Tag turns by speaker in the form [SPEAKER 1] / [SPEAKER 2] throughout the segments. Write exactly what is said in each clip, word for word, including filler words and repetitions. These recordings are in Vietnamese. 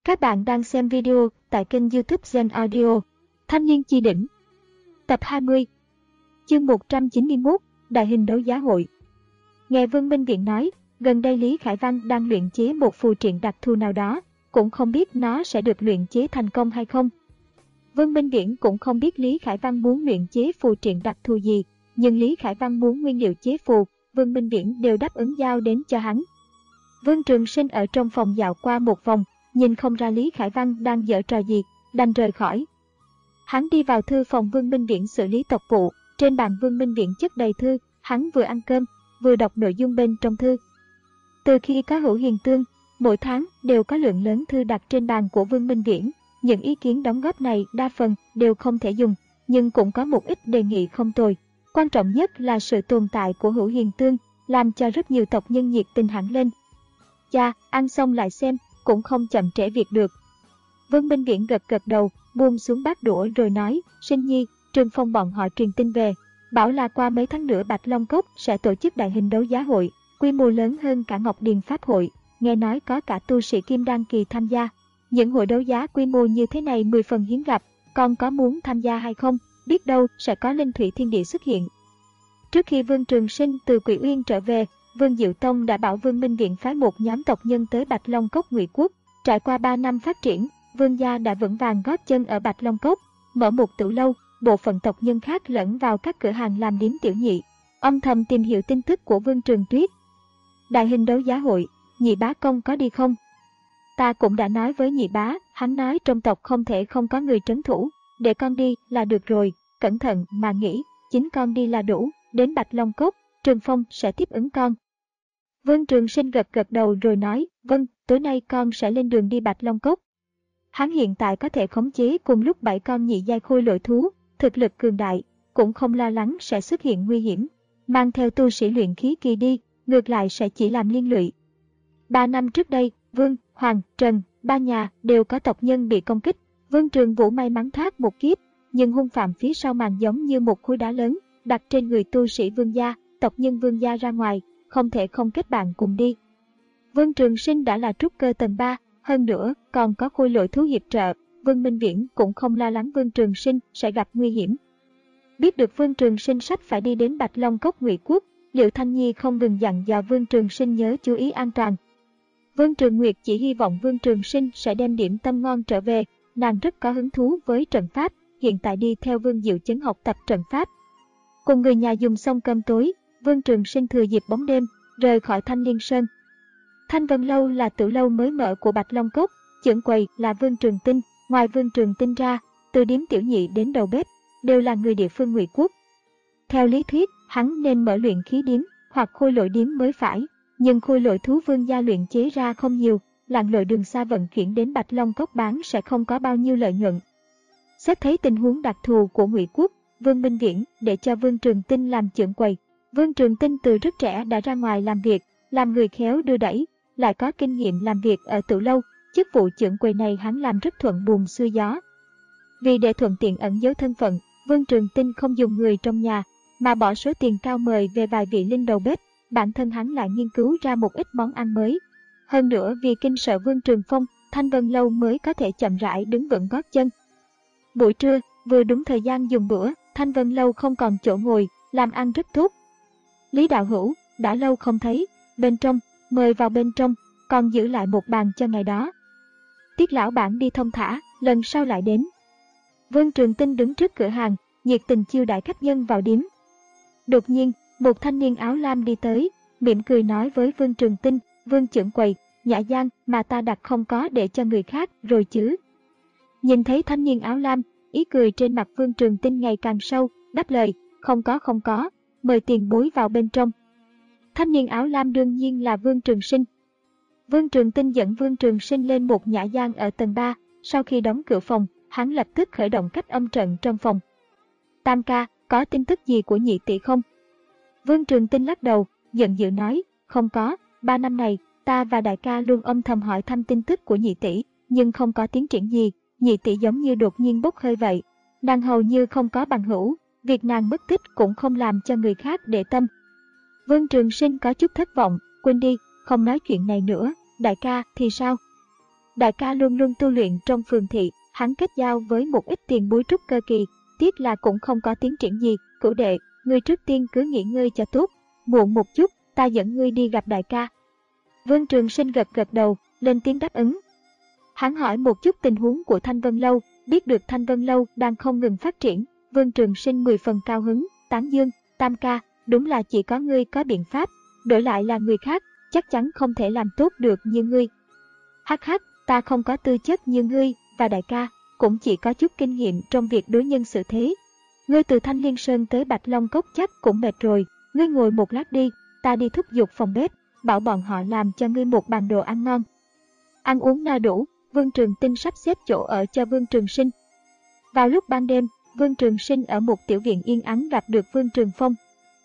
[SPEAKER 1] Các bạn đang xem video tại kênh YouTube Gen Audio. Thanh niên chi đỉnh. Tập hai mươi. Chương một trăm chín mươi mốt. Đại hình đấu giá hội. Nghe Vương Minh Viễn nói, gần đây Lý Khải Văn đang luyện chế một phù triện đặc thù nào đó, cũng không biết nó sẽ được luyện chế thành công hay không. Vương Minh Viễn cũng không biết Lý Khải Văn muốn luyện chế phù triện đặc thù gì, nhưng Lý Khải Văn muốn nguyên liệu chế phù, Vương Minh Viễn đều đáp ứng giao đến cho hắn. Vương Trường Sinh ở trong phòng dạo qua một vòng, nhìn không ra Lý Khải Văn đang giở trò gì, đành rời khỏi. Hắn đi vào thư phòng Vương Minh Viễn xử lý tộc vụ, trên bàn Vương Minh Viễn chất đầy thư, hắn vừa ăn cơm, vừa đọc nội dung bên trong thư. Từ khi có Hữu Hiền Tương, mỗi tháng đều có lượng lớn thư đặt trên bàn của Vương Minh Viễn, những ý kiến đóng góp này đa phần đều không thể dùng, nhưng cũng có một ít đề nghị không tồi. Quan trọng nhất là sự tồn tại của Hữu Hiền Tương, làm cho rất nhiều tộc nhân nhiệt tình hẳn lên. Cha, ăn xong lại xem, cũng không chậm trễ việc được. Vương Minh Viễn gật gật đầu, buông xuống bát đũa rồi nói, Sinh Nhi, Trương Phong bọn họ truyền tin về, bảo là qua mấy tháng nữa Bạch Long Cốc sẽ tổ chức đại hình đấu giá hội, quy mô lớn hơn cả Ngọc Điền Pháp hội, nghe nói có cả tu sĩ Kim Đan kỳ tham gia. Những hội đấu giá quy mô như thế này mười phần hiếm gặp, con có muốn tham gia hay không, biết đâu sẽ có linh thủy thiên địa xuất hiện. Trước khi Vương Trường Sinh từ Quỷ Uyên trở về, Vương Diệu Tông đã bảo Vương Minh Viễn phái một nhóm tộc nhân tới Bạch Long Cốc Ngụy Quốc. Trải qua ba năm phát triển, Vương gia đã vững vàng gót chân ở Bạch Long Cốc, mở một tửu lâu, bộ phận tộc nhân khác lẫn vào các cửa hàng làm điếm tiểu nhị, âm thầm tìm hiểu tin tức của Vương Trường Tuyết. Đại hình đấu giá hội, nhị bá công có đi không? Ta cũng đã nói với nhị bá, hắn nói trong tộc không thể không có người trấn thủ, để con đi là được rồi, cẩn thận mà nghĩ, chính con đi là đủ, đến Bạch Long Cốc, Trường Phong sẽ tiếp ứng con. Vương Trường Sinh gật gật đầu rồi nói, vâng, tối nay con sẽ lên đường đi Bạch Long Cốc. Hắn hiện tại có thể khống chế cùng lúc bảy con nhị giai khôi lỗi thú, thực lực cường đại, cũng không lo lắng sẽ xuất hiện nguy hiểm. Mang theo tu sĩ luyện khí kỳ đi, ngược lại sẽ chỉ làm liên lụy. Ba năm trước đây, Vương, Hoàng, Trần, ba nhà đều có tộc nhân bị công kích. Vương Trường Vũ may mắn thoát một kiếp, nhưng hung phạm phía sau màn giống như một khối đá lớn, đặt trên người tu sĩ Vương gia, tộc nhân Vương gia ra ngoài, không thể không kết bạn cùng đi. Vương Trường Sinh đã là trúc cơ tầng ba, hơn nữa còn có khôi lỗi thú hiệp trợ, Vương Minh Viễn cũng không lo lắng Vương Trường Sinh sẽ gặp nguy hiểm. Biết được Vương Trường Sinh sắp phải đi đến Bạch Long Cốc Ngụy Quốc, Liệu Thanh Nhi không ngừng dặn dò Vương Trường Sinh nhớ chú ý an toàn. Vương Trường Nguyệt chỉ hy vọng Vương Trường Sinh sẽ đem điểm tâm ngon trở về, nàng rất có hứng thú với trận pháp, hiện tại đi theo Vương Diệu Chấn học tập trận pháp. Cùng người nhà dùng xong cơm tối, Vương Trường Sinh thừa dịp bóng đêm, rời khỏi Thanh Liên Sơn. Thanh Vân Lâu là tửu lâu mới mở của Bạch Long Cốc, trưởng quầy là Vương Trường Tinh, ngoài Vương Trường Tinh ra, từ điếm tiểu nhị đến đầu bếp, đều là người địa phương Ngụy Quốc. Theo lý thuyết, hắn nên mở luyện khí điếm hoặc khôi lỗi điếm mới phải, nhưng khôi lỗi thú Vương gia luyện chế ra không nhiều, lặn lội đường xa vận chuyển đến Bạch Long Cốc bán sẽ không có bao nhiêu lợi nhuận. Xét thấy tình huống đặc thù của Ngụy Quốc, Vương Minh Viễn để cho Vương Trường Tinh làm trưởng quầy. Vương Trường Tinh từ rất trẻ đã ra ngoài làm việc, làm người khéo đưa đẩy, lại có kinh nghiệm làm việc ở tửu lâu, chức vụ trưởng quầy này hắn làm rất thuận buồm xuôi gió. Vì để thuận tiện ẩn giấu thân phận, Vương Trường Tinh không dùng người trong nhà, mà bỏ số tiền cao mời về vài vị linh đầu bếp, bản thân hắn lại nghiên cứu ra một ít món ăn mới. Hơn nữa vì kinh sợ Vương Trường Phong, Thanh Vân Lâu mới có thể chậm rãi đứng vững gót chân. Buổi trưa, vừa đúng thời gian dùng bữa, Thanh Vân Lâu không còn chỗ ngồi, làm ăn rất tốt. Lý đạo hữu, đã lâu không thấy, bên trong, mời vào bên trong, còn giữ lại một bàn cho ngày đó. Tiết lão bản đi thông thả, lần sau lại đến. Vương Trường Tinh đứng trước cửa hàng, nhiệt tình chiêu đãi khách nhân vào điếm. Đột nhiên, một thanh niên áo lam đi tới, mỉm cười nói với Vương Trường Tinh, Vương trưởng quầy, nhã gian mà ta đặt không có để cho người khác rồi chứ. Nhìn thấy thanh niên áo lam, ý cười trên mặt Vương Trường Tinh ngày càng sâu, đáp lời, không có không có, mời tiền bối vào bên trong. Thanh niên áo lam đương nhiên là Vương Trường Sinh. Vương Trường Tinh dẫn Vương Trường Sinh lên một nhã gian ở tầng ba, sau khi đóng cửa phòng, hắn lập tức khởi động cách âm trận trong phòng. Tam ca, có tin tức gì của nhị tỷ không? Vương Trường Tinh lắc đầu, giận dữ nói, không có, ba năm này, ta và đại ca luôn âm thầm hỏi thăm tin tức của nhị tỷ, nhưng không có tiến triển gì, nhị tỷ giống như đột nhiên bốc hơi vậy. Nàng hầu như không có bằng hữu, việc nàng mất tích cũng không làm cho người khác để tâm. Vương Trường Sinh có chút thất vọng, quên đi, không nói chuyện này nữa, đại ca thì sao? đại ca luôn luôn tu luyện trong phường thị, hắn kết giao với một ít tiền bối trúc cơ kỳ, tiếc là cũng không có tiến triển gì. Cửu đệ, ngươi trước tiên cứ nghỉ ngơi cho tốt, muộn một chút, ta dẫn ngươi đi gặp đại ca. Vương Trường Sinh gật gật đầu, lên tiếng đáp ứng. Hắn hỏi một chút tình huống của Thanh Vân Lâu, biết được Thanh Vân Lâu đang không ngừng phát triển, Vương Trường Sinh mười phần cao hứng, tán dương, Tam ca, đúng là chỉ có ngươi có biện pháp, đổi lại là người khác, chắc chắn không thể làm tốt được như ngươi. Hắc hắc, ta không có tư chất như ngươi, và đại ca, cũng chỉ có chút kinh nghiệm trong việc đối nhân xử thế. Ngươi từ Thanh Liên Sơn tới Bạch Long Cốc chắc cũng mệt rồi, ngươi ngồi một lát đi, ta đi thúc giục phòng bếp, bảo bọn họ làm cho ngươi một bàn đồ ăn ngon. Ăn uống no đủ, Vương Trường Tinh sắp xếp chỗ ở cho Vương Trường Sinh. Vào lúc ban đêm, Vương Trường Sinh ở một tiểu viện yên ắng gặp được Vương Trường Phong.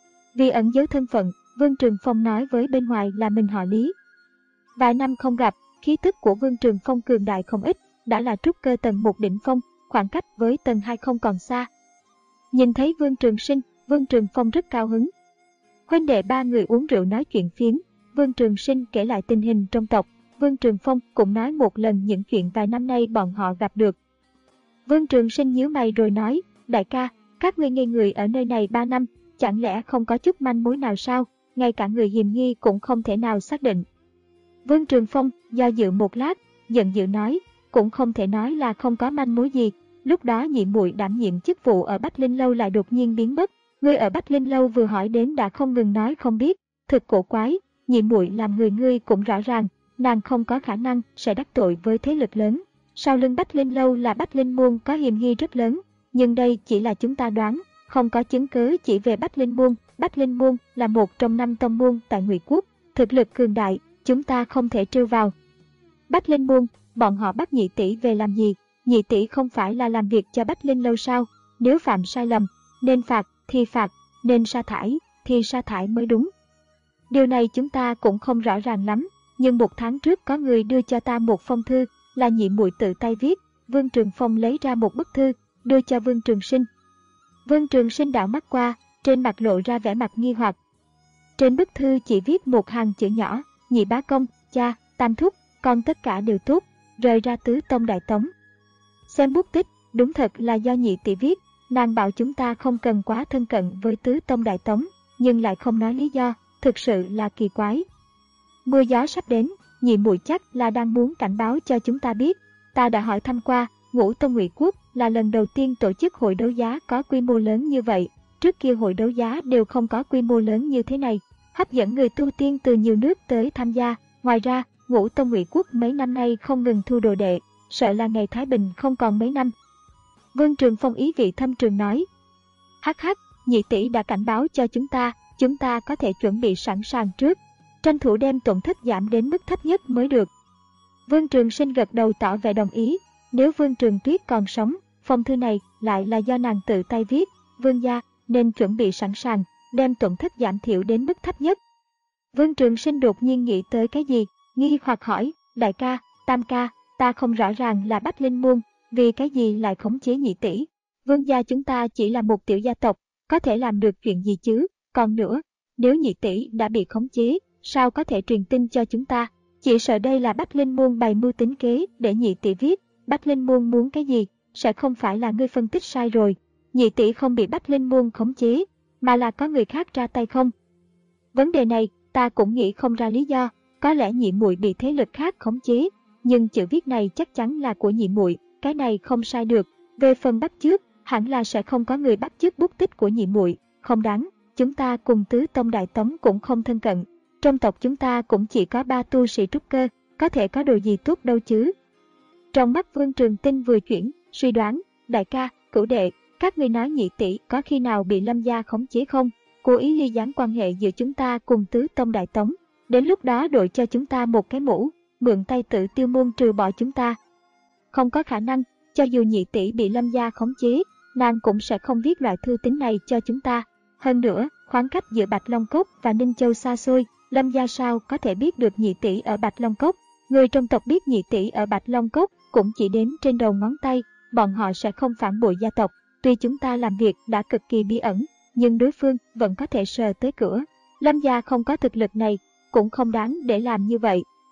[SPEAKER 1] Vì ẩn giấu thân phận, Vương Trường Phong nói với bên ngoài là mình họ Lý. Vài năm không gặp, khí tức của Vương Trường Phong cường đại không ít, đã là trúc cơ tầng một đỉnh phong, khoảng cách với tầng hai không còn xa. Nhìn thấy Vương Trường Sinh, Vương Trường Phong rất cao hứng. Huynh đệ ba người uống rượu nói chuyện phiếm, Vương Trường Sinh kể lại tình hình trong tộc, Vương Trường Phong cũng nói một lần những chuyện vài năm nay bọn họ gặp được. Vương Trường Sinh nhíu mày rồi nói, đại ca, các ngươi ngây người ở nơi này ba năm, chẳng lẽ không có chút manh mối nào sao, ngay cả người hiềm nghi cũng không thể nào xác định. Vương Trường Phong do dự một lát, giận dữ nói, cũng không thể nói là không có manh mối gì, lúc đó nhị muội đảm nhiệm chức vụ ở Bách Linh Lâu lại đột nhiên biến mất, ngươi ở Bách Linh Lâu vừa hỏi đến đã không ngừng nói không biết, thực cổ quái, nhị muội làm người ngươi cũng rõ ràng, nàng không có khả năng sẽ đắc tội với thế lực lớn. Sau lưng Bách Linh Lâu là Bách Linh Môn có hiềm nghi rất lớn, nhưng đây chỉ là chúng ta đoán, không có chứng cứ chỉ về Bách Linh Môn. Bách Linh Môn là một trong năm tông môn tại Ngụy Quốc, thực lực cường đại, chúng ta không thể trêu vào. Bách Linh Môn, bọn họ bắt nhị tỷ về làm gì? Nhị tỷ không phải là làm việc cho Bách Linh Lâu sao? Nếu phạm sai lầm, nên phạt thì phạt, nên sa thải thì sa thải mới đúng. Điều này chúng ta cũng không rõ ràng lắm, nhưng một tháng trước có người đưa cho ta một phong thư, là nhị muội tự tay viết. Vương Trường Phong lấy ra một bức thư, đưa cho Vương Trường Sinh. Vương Trường Sinh đảo mắt qua, trên mặt lộ ra vẻ mặt nghi hoặc. Trên bức thư chỉ viết một hàng chữ nhỏ, nhị bá công, cha, tam thúc, con tất cả đều tốt, rời ra tứ tông đại tống. Xem bút tích, đúng thật là do nhị tỷ viết, nàng bảo chúng ta không cần quá thân cận với tứ tông đại tống, nhưng lại không nói lý do, thực sự là kỳ quái. Mưa gió sắp đến, nhị muội chắc là đang muốn cảnh báo cho chúng ta biết. Ta đã hỏi thăm qua, Ngũ Tông Ngụy Quốc là lần đầu tiên tổ chức hội đấu giá có quy mô lớn như vậy. Trước kia hội đấu giá đều không có quy mô lớn như thế này, hấp dẫn người tu tiên từ nhiều nước tới tham gia. Ngoài ra, Ngũ Tông Ngụy Quốc mấy năm nay không ngừng thu đồ đệ, sợ là ngày Thái Bình không còn mấy năm. Vương Trường Phong ý vị thâm trường nói, hắc hắc, nhị tỷ đã cảnh báo cho chúng ta, chúng ta có thể chuẩn bị sẵn sàng trước, tranh thủ đem tổn thất giảm đến mức thấp nhất mới được. Vương Trường Sinh gật đầu tỏ vẻ đồng ý, nếu Vương Trường Tuyết còn sống, phong thư này lại là do nàng tự tay viết, Vương gia nên chuẩn bị sẵn sàng, đem tổn thất giảm thiểu đến mức thấp nhất. Vương Trường Sinh đột nhiên nghĩ tới cái gì, nghi hoặc hỏi, đại ca, tam ca, ta không rõ ràng là Bách Linh Môn, vì cái gì lại khống chế nhị tỷ? Vương gia chúng ta chỉ là một tiểu gia tộc, có thể làm được chuyện gì chứ? Còn nữa, nếu nhị tỷ đã bị khống chế, sao có thể truyền tin cho chúng ta? Chỉ sợ đây là Bách Linh Môn bày mưu tính kế để nhị tỷ viết. Bách Linh Môn muốn cái gì? Sẽ không phải là ngươi phân tích sai rồi. Nhị tỷ không bị Bách Linh Môn khống chế, mà là có người khác ra tay không? Vấn đề này, ta cũng nghĩ không ra lý do. Có lẽ nhị muội bị thế lực khác khống chế, nhưng chữ viết này chắc chắn là của nhị muội, cái này không sai được. Về phần bắt chước, hẳn là sẽ không có người bắt chước bút tích của nhị muội, không đáng. Chúng ta cùng tứ tông đại tống cũng không thân cận. Trong tộc chúng ta cũng chỉ có ba tu sĩ trúc cơ, có thể có đồ gì tốt đâu chứ. Trong mắt Vương Trường Tinh vừa chuyển, suy đoán, đại ca, cửu đệ, các ngươi nói nhị tỷ có khi nào bị Lâm gia khống chế không? Cố ý ly gián quan hệ giữa chúng ta cùng tứ tông đại tống. Đến lúc đó đội cho chúng ta một cái mũ, mượn tay tự tiêu môn trừ bỏ chúng ta. Không có khả năng, cho dù nhị tỷ bị Lâm gia khống chế, nàng cũng sẽ không viết loại thư tín này cho chúng ta. Hơn nữa, khoảng cách giữa Bạch Long Cốc và Ninh Châu xa xôi, Lâm gia sao có thể biết được nhị tỷ ở Bạch Long Cốc? Người trong tộc biết nhị tỷ ở Bạch Long Cốc cũng chỉ đếm trên đầu ngón tay, bọn họ sẽ không phản bội gia tộc. Tuy chúng ta làm việc đã cực kỳ bí ẩn, nhưng đối phương vẫn có thể sờ tới cửa. Lâm gia không có thực lực này, cũng không đáng để làm như vậy.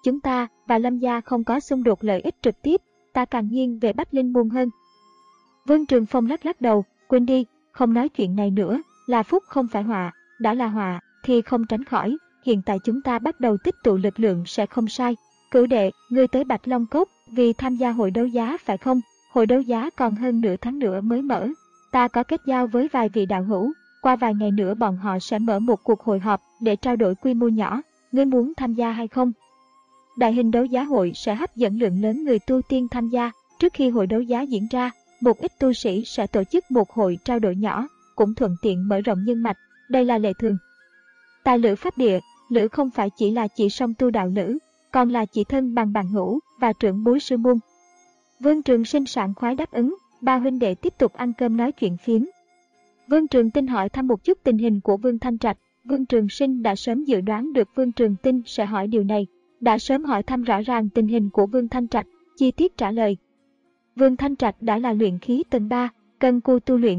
[SPEAKER 1] chúng ta và Lâm gia không có xung đột lợi ích trực tiếp, ta càng nghiêng về Bách Linh Môn hơn. Vương Trường Phong lắc lắc đầu, quên đi, không nói chuyện này nữa, là phúc không phải họa, đã là họa thì không tránh khỏi, hiện tại chúng ta bắt đầu tích tụ lực lượng sẽ không sai. Cửu đệ, ngươi tới Bạch Long Cốc vì tham gia hội đấu giá phải không? Hội đấu giá còn hơn nửa tháng nữa mới mở. Ta có kết giao với vài vị đạo hữu, qua vài ngày nữa bọn họ sẽ mở một cuộc hội họp để trao đổi quy mô nhỏ, ngươi muốn tham gia hay không? Đại hình đấu giá hội sẽ hấp dẫn lượng lớn người tu tiên tham gia, trước khi hội đấu giá diễn ra, một ít tu sĩ sẽ tổ chức một hội trao đổi nhỏ, cũng thuận tiện mở rộng nhân mạch, đây là lệ thường. Tại Lữ Pháp Địa, Lữ không phải chỉ là chỉ song tu đạo Lữ, còn là chỉ thân bằng bằng hữu và trưởng bối sư môn. Vương Trường Sinh sảng khoái đáp ứng, ba huynh đệ tiếp tục ăn cơm nói chuyện phiếm. Vương Trường Tinh hỏi thăm một chút tình hình của Vương Thanh Trạch, Vương Trường Sinh đã sớm dự đoán được Vương Trường Tinh sẽ hỏi điều này, đã sớm hỏi thăm rõ ràng tình hình của Vương Thanh Trạch, chi tiết trả lời. Vương Thanh Trạch đã là luyện khí tầng ba, cần cù tu luyện.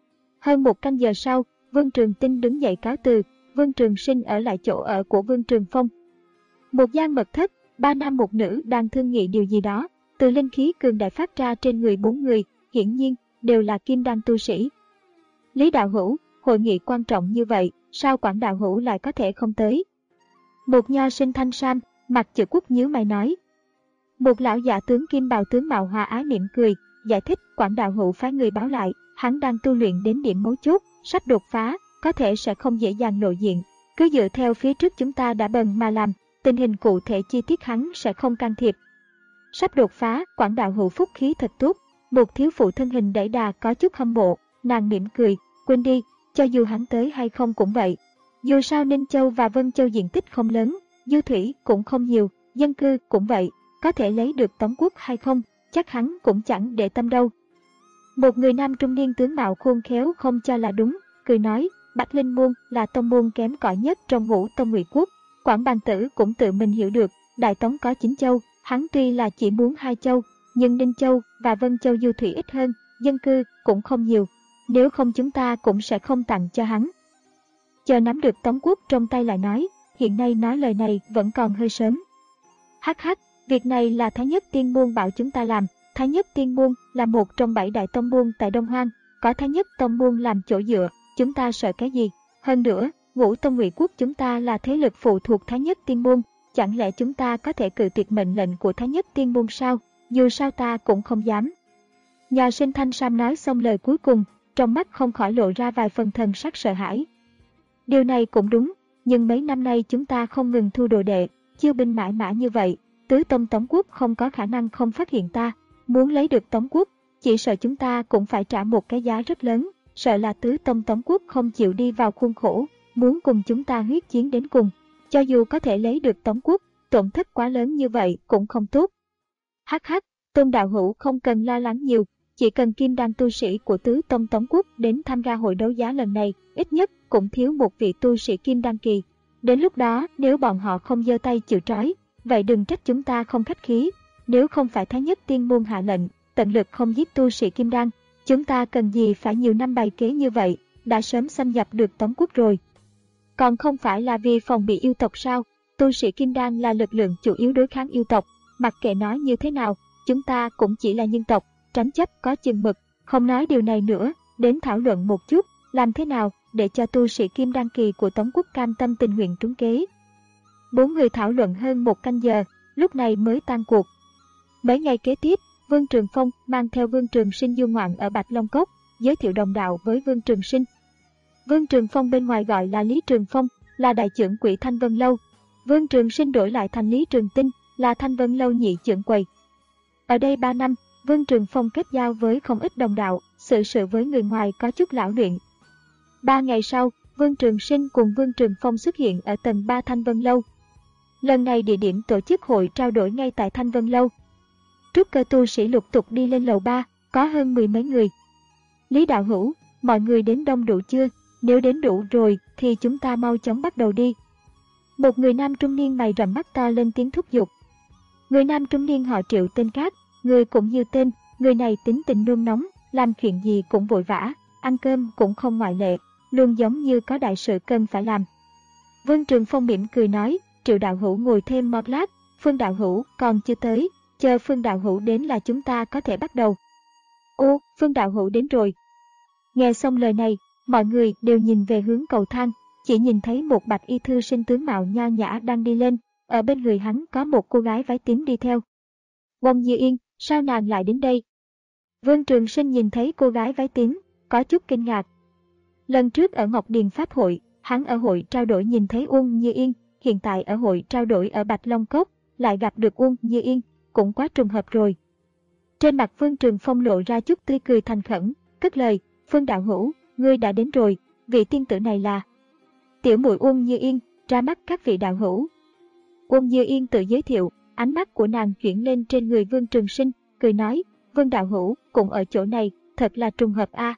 [SPEAKER 1] Hơn một canh giờ sau, Vương Trường Tinh đứng dậy cáo từ, Vương Trường Sinh ở lại chỗ ở của Vương Trường Phong. Một gian mật thất, ba nam một nữ đang thương nghị điều gì đó, từ linh khí cường đại phát ra trên người bốn người, hiển nhiên đều là kim đan tu sĩ. Lý đạo hữu, hội nghị quan trọng như vậy, sao Quảng đạo hữu lại có thể không tới? Một nho sinh thanh sam, mặt chữ quốc nhíu mày nói. Một lão giả tướng kim bào tướng mạo hòa ái mỉm cười, giải thích Quảng đạo hữu phái người báo lại, hắn đang tu luyện đến điểm mấu chốt, sắp đột phá, có thể sẽ không dễ dàng lộ diện, cứ dựa theo phía trước chúng ta đã bần mà làm, tình hình cụ thể chi tiết hắn sẽ không can thiệp. Sắp đột phá, Quảng đạo hữu phúc khí thật tốt, một thiếu phụ thân hình đẩy đà có chút hâm mộ, nàng mỉm cười, quên đi, cho dù hắn tới hay không cũng vậy. Dù sao Ninh Châu và Vân Châu diện tích không lớn, dư thủy cũng không nhiều, dân cư cũng vậy, có thể lấy được Tống quốc hay không, chắc hắn cũng chẳng để tâm đâu. Một người nam trung niên tướng mạo khôn khéo không cho là đúng, cười nói, Bạch Linh Môn là tông môn kém cỏi nhất trong ngũ tông ngụy quốc. Quảng Bàn Tử cũng tự mình hiểu được, Đại Tống có chín châu, hắn tuy là chỉ muốn hai châu, nhưng Ninh Châu và Vân Châu du thủy ít hơn, dân cư cũng không nhiều, nếu không chúng ta cũng sẽ không tặng cho hắn. Chờ nắm được Tống quốc trong tay lại nói, hiện nay nói lời này vẫn còn hơi sớm. Hắc hắc, việc này là Thái Nhất Tiên Môn bảo chúng ta làm, Thái Nhất Tiên Môn là một trong bảy đại tông môn tại Đông Hoang, có Thái Nhất Tông Môn làm chỗ dựa, chúng ta sợ cái gì? Hơn nữa, ngũ tông ngụy quốc chúng ta là thế lực phụ thuộc Thái Nhất Tiên Môn, chẳng lẽ chúng ta có thể cự tuyệt mệnh lệnh của Thái Nhất Tiên Môn sao? Dù sao ta cũng không dám. Nhà sinh thanh sam nói xong lời cuối cùng, trong mắt không khỏi lộ ra vài phần thần sắc sợ hãi. Điều này cũng đúng, nhưng mấy năm nay chúng ta không ngừng thu đồ đệ, chiêu binh mãi mã như vậy, tứ tông Tống quốc không có khả năng không phát hiện ta, muốn lấy được Tống quốc, chỉ sợ chúng ta cũng phải trả một cái giá rất lớn, sợ là tứ tông Tống quốc không chịu đi vào khuôn khổ, muốn cùng chúng ta huyết chiến đến cùng, cho dù có thể lấy được Tống quốc, tổn thất quá lớn như vậy cũng không tốt. Hắc hắc, Tôn đạo hữu không cần lo lắng nhiều, chỉ cần kim đan tu sĩ của tứ tông Tống quốc đến tham gia hội đấu giá lần này, ít nhất cũng thiếu một vị tu sĩ kim đan kỳ. Đến lúc đó, nếu bọn họ không giơ tay chịu trói, vậy đừng trách chúng ta không khách khí. Nếu không phải Thái Nhất Tiên Môn hạ lệnh, tận lực không giết tu sĩ kim đan, chúng ta cần gì phải nhiều năm bày kế như vậy, đã sớm xâm nhập được Tống quốc rồi. Còn không phải là vì phòng bị yêu tộc sao? Tu sĩ kim đan là lực lượng chủ yếu đối kháng yêu tộc, mặc kệ nói như thế nào, chúng ta cũng chỉ là nhân tộc, tránh chấp có chừng mực, không nói điều này nữa, đến thảo luận một chút, làm thế nào để cho tu sĩ kim đan kỳ của Tống quốc cam tâm tình nguyện trúng kế. Bốn người thảo luận hơn một canh giờ, lúc này mới tan cuộc. Mấy ngày kế tiếp, Vương Trường Phong mang theo Vương Trường Sinh du ngoạn ở Bạch Long Cốc, giới thiệu đồng đạo với Vương Trường Sinh. Vương Trường Phong bên ngoài gọi là Lý Trường Phong, là đại trưởng quỹ Thanh Vân Lâu. Vương Trường Sinh đổi lại thành Lý Trường Tinh, là Thanh Vân Lâu nhị trưởng quầy. Ở đây ba năm, Vương Trường Phong kết giao với không ít đồng đạo, sự sự với người ngoài có chút lão luyện. Ba ngày sau, Vương Trường Sinh cùng Vương Trường Phong xuất hiện ở tầng ba Thanh Vân Lâu. Lần này địa điểm tổ chức hội trao đổi ngay tại Thanh Vân Lâu. Trúc cơ tu sĩ lục tục đi lên lầu ba, có hơn mười mấy người. Lý đạo hữu, mọi người đến đông đủ chưa? Nếu đến đủ rồi thì chúng ta mau chóng bắt đầu đi. Một người nam trung niên mày rậm mắt to lên tiếng thúc giục. Người nam trung niên họ Triệu tên Cát, người cũng như tên, người này tính tình nôn nóng, làm chuyện gì cũng vội vã, ăn cơm cũng không ngoại lệ, luôn giống như có đại sự cần phải làm. Vương Trường Phong mỉm cười nói, Triệu đạo hữu ngồi thêm một lát, Phương đạo hữu còn chưa tới, chờ Phương đạo hữu đến là chúng ta có thể bắt đầu. Ô, Phương đạo hữu đến rồi. Nghe xong lời này, mọi người đều nhìn về hướng cầu thang, chỉ nhìn thấy một bạch y thư sinh tướng mạo nho nhã đang đi lên, ở bên người hắn có một cô gái váy tím đi theo. Wong Như Yên, sao nàng lại đến đây? Vương Trường Sinh nhìn thấy cô gái váy tím, có chút kinh ngạc. Lần trước ở Ngọc Điền Pháp hội, hắn ở hội trao đổi nhìn thấy Uông Như Yên, hiện tại ở hội trao đổi ở Bạch Long Cốc, lại gặp được Uông Như Yên, cũng quá trùng hợp rồi. Trên mặt Vương Trường Phong lộ ra chút tươi cười thành khẩn, cất lời, Phương đạo hữu, ngươi đã đến rồi, vị tiên tử này là tiểu muội Uông Như Yên, ra mắt các vị đạo hữu. Uông Như Yên tự giới thiệu, ánh mắt của nàng chuyển lên trên người Vương Trường Sinh, cười nói, Vương đạo hữu cũng ở chỗ này, thật là trùng hợp a. À.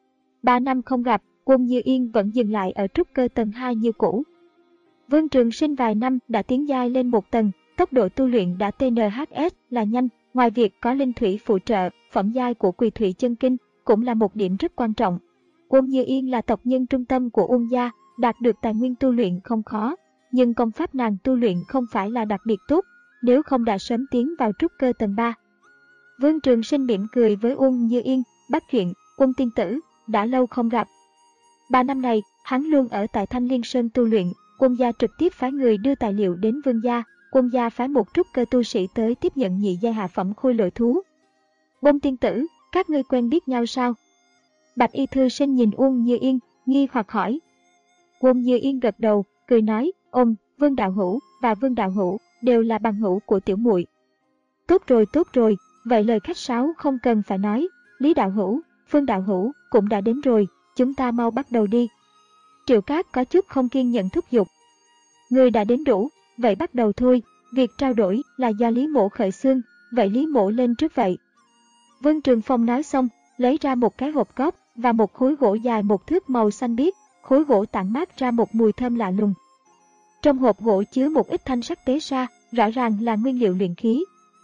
[SPEAKER 1] Ba năm không gặp, Uông Như Yên vẫn dừng lại ở trúc cơ tầng hai như cũ. Vương Trường Sinh vài năm đã tiến giai lên một tầng, tốc độ tu luyện đã T N H S là nhanh, ngoài việc có linh thủy phụ trợ, phẩm giai của Quỳ Thủy Chân Kinh cũng là một điểm rất quan trọng. Uông Như Yên là tộc nhân trung tâm của Uông gia, đạt được tài nguyên tu luyện không khó, nhưng công pháp nàng tu luyện không phải là đặc biệt tốt, nếu không đã sớm tiến vào trúc cơ tầng ba. Vương Trường Sinh mỉm cười với Uông Như Yên, bắt chuyện, Uông tiên tử, đã lâu không gặp. Ba năm này, hắn luôn ở tại Thanh Liên Sơn tu luyện, Uông gia trực tiếp phái người đưa tài liệu đến Vương gia, Uông gia phái một trúc cơ tu sĩ tới tiếp nhận nhị giai hạ phẩm khôi lỗi thú. Uông tiên tử, các ngươi quen biết nhau sao? Bạch y thư sinh nhìn Uông Như Yên, nghi hoặc hỏi. Uông Như Yên gật đầu, cười nói, ôm, Vương đạo hữu và Vương đạo hữu đều là bằng hữu của tiểu muội. Tốt rồi, tốt rồi, vậy lời khách sáo không cần phải nói, Lý đạo hữu, Phương đạo hữu cũng đã đến rồi, chúng ta mau bắt đầu đi. Triệu Cát có chút không kiên nhẫn thúc giục. Người đã đến đủ, vậy bắt đầu thôi, việc trao đổi là do Lý Mỗ khởi xương, vậy Lý Mỗ lên trước vậy. Vương Trường Phong nói xong, lấy ra một cái hộp cóp và một khối gỗ dài một thước màu xanh biếc, khối gỗ tản mát ra một mùi thơm lạ lùng. Trong hộp gỗ chứa một ít thanh sắc tế sa, rõ ràng là nguyên liệu luyện khí.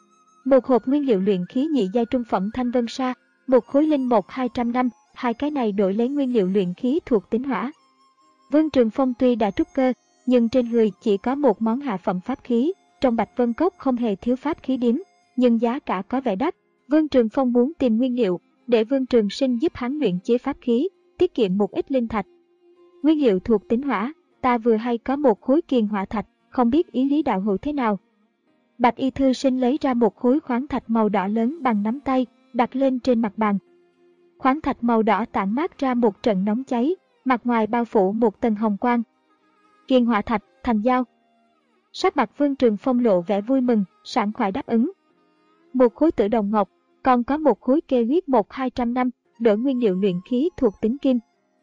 [SPEAKER 1] Một hộp nguyên liệu luyện khí nhị giai trung phẩm thanh vân sa, một khối linh mộc hai trăm năm, hai cái này đổi lấy nguyên liệu luyện khí thuộc tính hỏa. Vương Trường Phong tuy đã trúc cơ, nhưng trên người chỉ có một món hạ phẩm pháp khí, trong Bạch Vân Cốc không hề thiếu pháp khí điếm, nhưng giá cả có vẻ đắt. Vương Trường Phong muốn tìm nguyên liệu, để Vương Trường Sinh giúp hắn luyện chế pháp khí, tiết kiệm một ít linh thạch. Nguyên liệu thuộc tính hỏa, ta vừa hay có một khối kiền hỏa thạch, không biết ý Lý đạo hữu thế nào. Bạch y thư sinh lấy ra một khối khoáng thạch màu đỏ lớn bằng nắm tay, đặt lên trên mặt bàn. Khoáng thạch màu đỏ tản mát ra một trận nóng cháy, mặt ngoài bao phủ một tầng hồng quang. Kiền hỏa thạch, thành giao. Sắc mặt Vương Trường Phong lộ vẻ vui mừng, sảng khoái đáp ứng. Một khối tử đồng ngọc, còn có một khối kê huyết một hai trăm năm, đổi nguyên liệu luyện khí thuộc tính kim.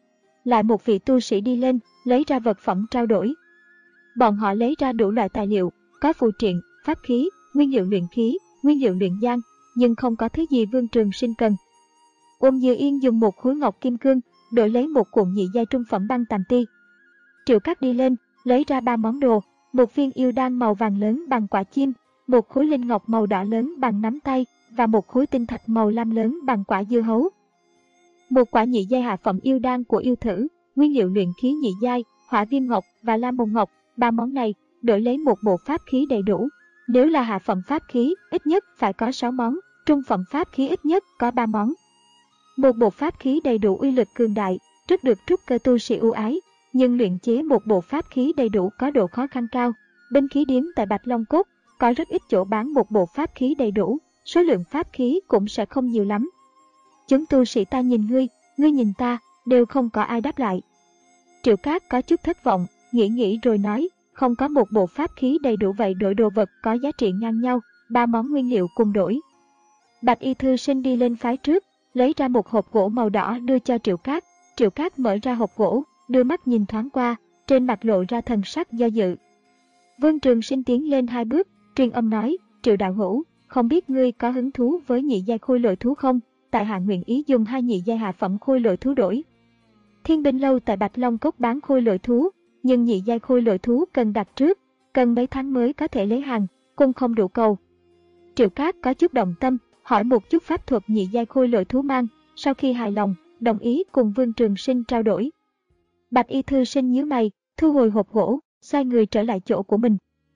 [SPEAKER 1] Lại một vị tu sĩ đi lên, lấy ra vật phẩm trao đổi. Bọn họ lấy ra đủ loại tài liệu, có phù triện, pháp khí, nguyên liệu luyện khí, nguyên liệu luyện giang, nhưng không có thứ gì Vương Trường Sinh cần. Uông Như Yên dùng một khối ngọc kim cương, đổi lấy một cuộn nhị giai trung phẩm băng tàm ti. Triệu Cát đi lên, lấy ra ba món đồ, một viên yêu đan màu vàng lớn bằng quả chim, một khối linh ngọc màu đỏ lớn bằng nắm tay và một khối tinh thạch màu lam lớn bằng quả dưa hấu. Một quả nhị giai hạ phẩm yêu đan của yêu thử, nguyên liệu luyện khí nhị giai, hỏa viêm ngọc và lam mông ngọc, ba món này đổi lấy một bộ pháp khí đầy đủ. Nếu là hạ phẩm pháp khí, ít nhất phải có sáu món, trung phẩm pháp khí ít nhất có ba món. Một bộ pháp khí đầy đủ uy lực cường đại, rất được trúc cơ tu sĩ ưu ái, nhưng luyện chế một bộ pháp khí đầy đủ có độ khó khăn cao. Binh khí điếm tại Bạch Long Cốc có rất ít chỗ bán một bộ pháp khí đầy đủ, số lượng pháp khí cũng sẽ không nhiều lắm. Chúng tu sĩ ta nhìn ngươi, ngươi nhìn ta, đều không có ai đáp lại. Triệu Cát có chút thất vọng, nghĩ nghĩ rồi nói, không có một bộ pháp khí đầy đủ vậy đổi đồ vật có giá trị ngang nhau, ba món nguyên liệu cùng đổi. Bạch y thư sinh đi lên phái trước, lấy ra một hộp gỗ màu đỏ đưa cho Triệu Cát. Triệu Cát mở ra hộp gỗ, đưa mắt nhìn thoáng qua, trên mặt lộ ra thần sắc do dự. Vương Trường Sinh tiến lên hai bước, truyền âm nói, Triệu đạo hữu, không biết ngươi có hứng thú với nhị giai khôi lỗi thú không? Tại hạ nguyện ý dùng hai nhị giai hạ phẩm khôi lỗi thú đổi. Thiên Binh Lâu tại Bạch Long Cốc bán khôi lỗi thú, nhưng nhị giai khôi lỗi thú cần đặt trước, cần mấy tháng mới có thể lấy hàng, cung không đủ cầu. Triệu Cát có chút động tâm, hỏi một chút pháp thuật nhị giai khôi lỗi thú mang, sau khi hài lòng, đồng ý cùng Vương Trường Sinh trao đổi. Bạch y thư sinh nhíu mày, thu hồi hộp gỗ, xoay người trở lại chỗ của mình.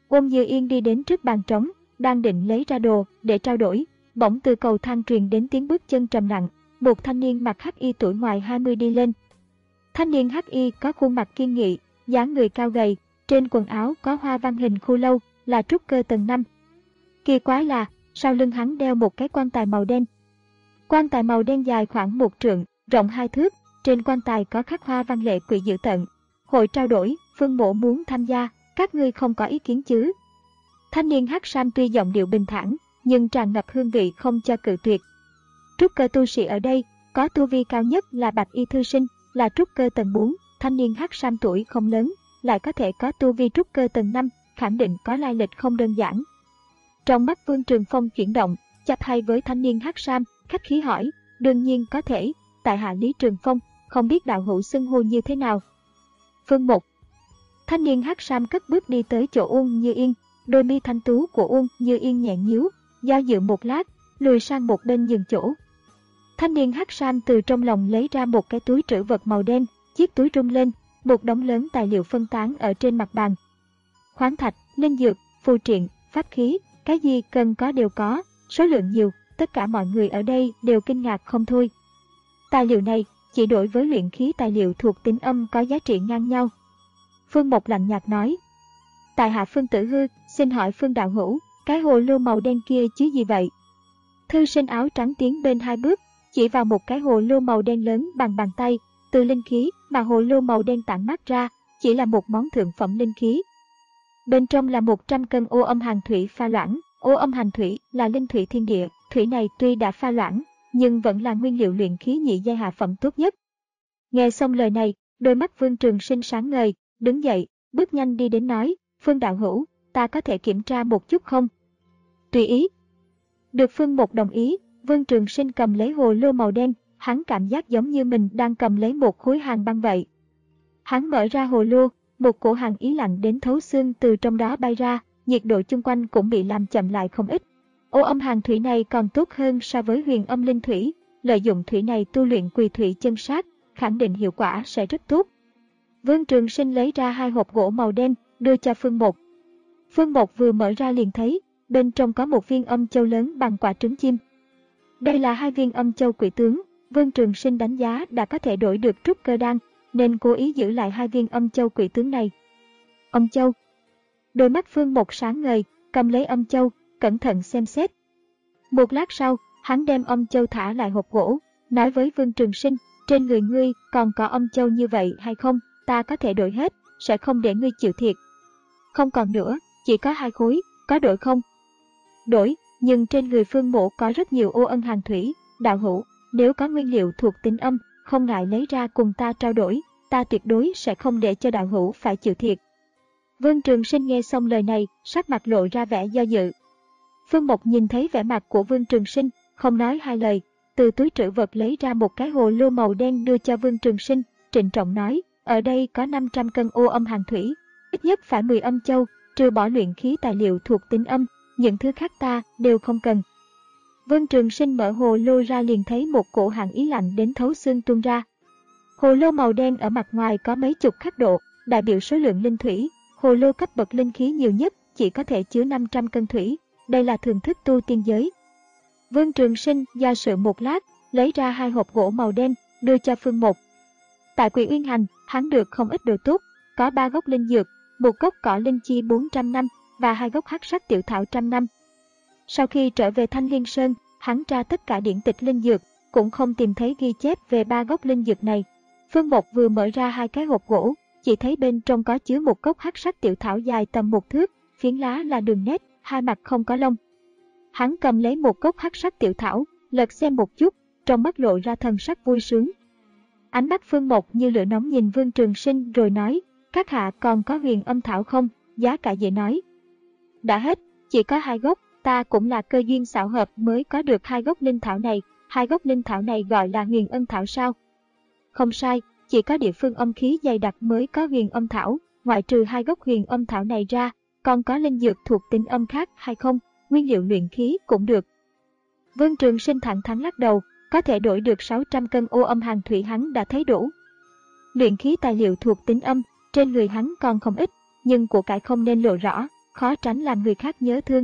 [SPEAKER 1] Ôn Như Yên đi đến trước bàn trống, đang định lấy ra đồ để trao đổi, bỗng từ cầu thang truyền đến tiếng bước chân trầm nặng, một thanh niên mặc hắc y tuổi ngoài hai mươi đi lên. Thanh niên hắc y có khuôn mặt kiên nghị, dáng người cao gầy, trên quần áo có hoa văn hình khô lâu, là trúc cơ tầng năm. Kỳ quái là, sau lưng hắn đeo một cái quan tài màu đen. Quan tài màu đen dài khoảng một trượng, rộng hai thước, trên quan tài có khắc hoa văn lệ quỷ dữ tợn. Hội trao đổi, Phương Mỗ muốn tham gia, các ngươi không có ý kiến chứ? Thanh niên hắc sam tuy giọng điệu bình thản, nhưng tràn ngập hương vị không cho cự tuyệt. Trúc cơ tu sĩ ở đây, có tu vi cao nhất là Bạch Y thư sinh, là trúc cơ tầng bốn, thanh niên hắc sam tuổi không lớn, lại có thể có tu vi trúc cơ tầng năm, khẳng định có lai lịch không đơn giản. Trong mắt Vương Trường Phong chuyển động, chắp hay với thanh niên hắc sam, khách khí hỏi, đương nhiên có thể, tại hạ Lý Trường Phong, không biết đạo hữu xưng hô như thế nào. Phương Một. Thanh niên hắc sam cất bước đi tới chỗ Uông Như Yên, đôi mi thanh tú của Uông Như Yên nhẹ nhíu, do dự một lát, lùi sang một bên nhường chỗ. Thanh niên hắc sam từ trong lòng lấy ra một cái túi trữ vật màu đen, chiếc túi rung lên, một đống lớn tài liệu phân tán ở trên mặt bàn. Khoáng thạch, linh dược, phù triện, pháp khí, cái gì cần có đều có, số lượng nhiều, tất cả mọi người ở đây đều kinh ngạc không thôi. Tài liệu này, chỉ đối với luyện khí tài liệu thuộc tính âm có giá trị ngang nhau. Phương Mộc lạnh nhạt nói. Tại hạ Phương Tử Hư, xin hỏi Phương đạo hữu, cái hồ lô màu đen kia chứ gì vậy? Thư sinh áo trắng tiến bên hai bước, chỉ vào một cái hồ lô màu đen lớn bằng bàn tay, từ linh khí mà hồ lô màu đen tản mát ra, chỉ là một món thượng phẩm linh khí. Bên trong là một trăm cân ô âm hàn thủy pha loãng, ô âm hàn thủy là linh thủy thiên địa, thủy này tuy đã pha loãng, nhưng vẫn là nguyên liệu luyện khí nhị giai hạ phẩm tốt nhất. Nghe xong lời này, đôi mắt Vương Trường Sinh sáng ngời, đứng dậy, bước nhanh đi đến nói, Phương đạo hữu, ta có thể kiểm tra một chút không? Tùy ý. Được Phương Một đồng ý, Vương Trường Sinh cầm lấy hồ lô màu đen, hắn cảm giác giống như mình đang cầm lấy một khối hàn băng vậy. Hắn mở ra hồ lô, một cổ hàn ý lạnh đến thấu xương từ trong đó bay ra, nhiệt độ chung quanh cũng bị làm chậm lại không ít. Ô âm hàn thủy này còn tốt hơn so với huyền âm linh thủy, lợi dụng thủy này tu luyện quỳ thủy chân sát, khẳng định hiệu quả sẽ rất tốt. Vương Trường Sinh lấy ra hai hộp gỗ màu đen, đưa cho Phương Một. Phương Một vừa mở ra liền thấy, bên trong có một viên âm châu lớn bằng quả trứng chim. Đây là hai viên âm châu quỷ tướng, Vương Trường Sinh đánh giá đã có thể đổi được trúc cơ đan, nên cố ý giữ lại hai viên âm châu quỷ tướng này. Âm châu. Đôi mắt Phương Một sáng ngời, cầm lấy âm châu, cẩn thận xem xét. Một lát sau, hắn đem âm châu thả lại hộp gỗ, nói với Vương Trường Sinh, trên người ngươi còn có âm châu như vậy hay không, ta có thể đổi hết, sẽ không để ngươi chịu thiệt. Không còn nữa, chỉ có hai khối, có đổi không? Đổi, nhưng trên người Phương Mộ có rất nhiều ô ân hàn thủy, đạo hữu, nếu có nguyên liệu thuộc tính âm, không ngại lấy ra cùng ta trao đổi, ta tuyệt đối sẽ không để cho đạo hữu phải chịu thiệt. Vương Trường Sinh nghe xong lời này, sắc mặt lộ ra vẻ do dự. Phương Mộc nhìn thấy vẻ mặt của Vương Trường Sinh, không nói hai lời, từ túi trữ vật lấy ra một cái hồ lô màu đen đưa cho Vương Trường Sinh, trịnh trọng nói, ở đây có năm trăm cân ô âm hàn thủy, ít nhất phải mười âm châu, trừ bỏ luyện khí tài liệu thuộc tính âm, những thứ khác ta đều không cần. Vương Trường Sinh mở hồ lô ra liền thấy một cổ hàn ý lạnh đến thấu xương tuôn ra. Hồ lô màu đen ở mặt ngoài có mấy chục khắc độ, đại biểu số lượng linh thủy, hồ lô cấp bậc linh khí nhiều nhất chỉ có thể chứa năm trăm cân thủy, đây là thường thức tu tiên giới. Vương Trường Sinh do sự một lát, lấy ra hai hộp gỗ màu đen, đưa cho Phương Một. Tại Quỷ Uyên Hành, hắn được không ít đồ tốt, có ba gốc linh dược, một gốc cỏ linh chi bốn trăm năm và hai gốc hắc sắc tiểu thảo trăm năm. Sau khi trở về Thanh Liên Sơn, hắn tra tất cả điển tịch linh dược, cũng không tìm thấy ghi chép về ba gốc linh dược này. Phương Một vừa mở ra hai cái hộp gỗ, chỉ thấy bên trong có chứa một gốc hắc sắc tiểu thảo dài tầm một thước, phiến lá là đường nét, hai mặt không có lông. Hắn cầm lấy một gốc hắc sắc tiểu thảo, lật xem một chút, trong mắt lộ ra thần sắc vui sướng. Ánh mắt Phương Một như lửa nóng nhìn Vương Trường Sinh rồi nói, các hạ còn có huyền âm thảo không? Giá cả dễ nói. Đã hết, chỉ có hai gốc, ta cũng là cơ duyên xảo hợp mới có được hai gốc linh thảo này, hai gốc linh thảo này gọi là huyền âm thảo sao? Không sai, chỉ có địa phương âm khí dày đặc mới có huyền âm thảo, ngoại trừ hai gốc huyền âm thảo này ra, còn có linh dược thuộc tính âm khác hay không, nguyên liệu luyện khí cũng được. Vương Trường Sinh thẳng thắn lắc đầu, có thể đổi được sáu trăm cân ô âm hàn thủy hắn đã thấy đủ. Luyện khí tài liệu thuộc tính âm, trên người hắn còn không ít, nhưng của cải không nên lộ rõ, khó tránh làm người khác nhớ thương.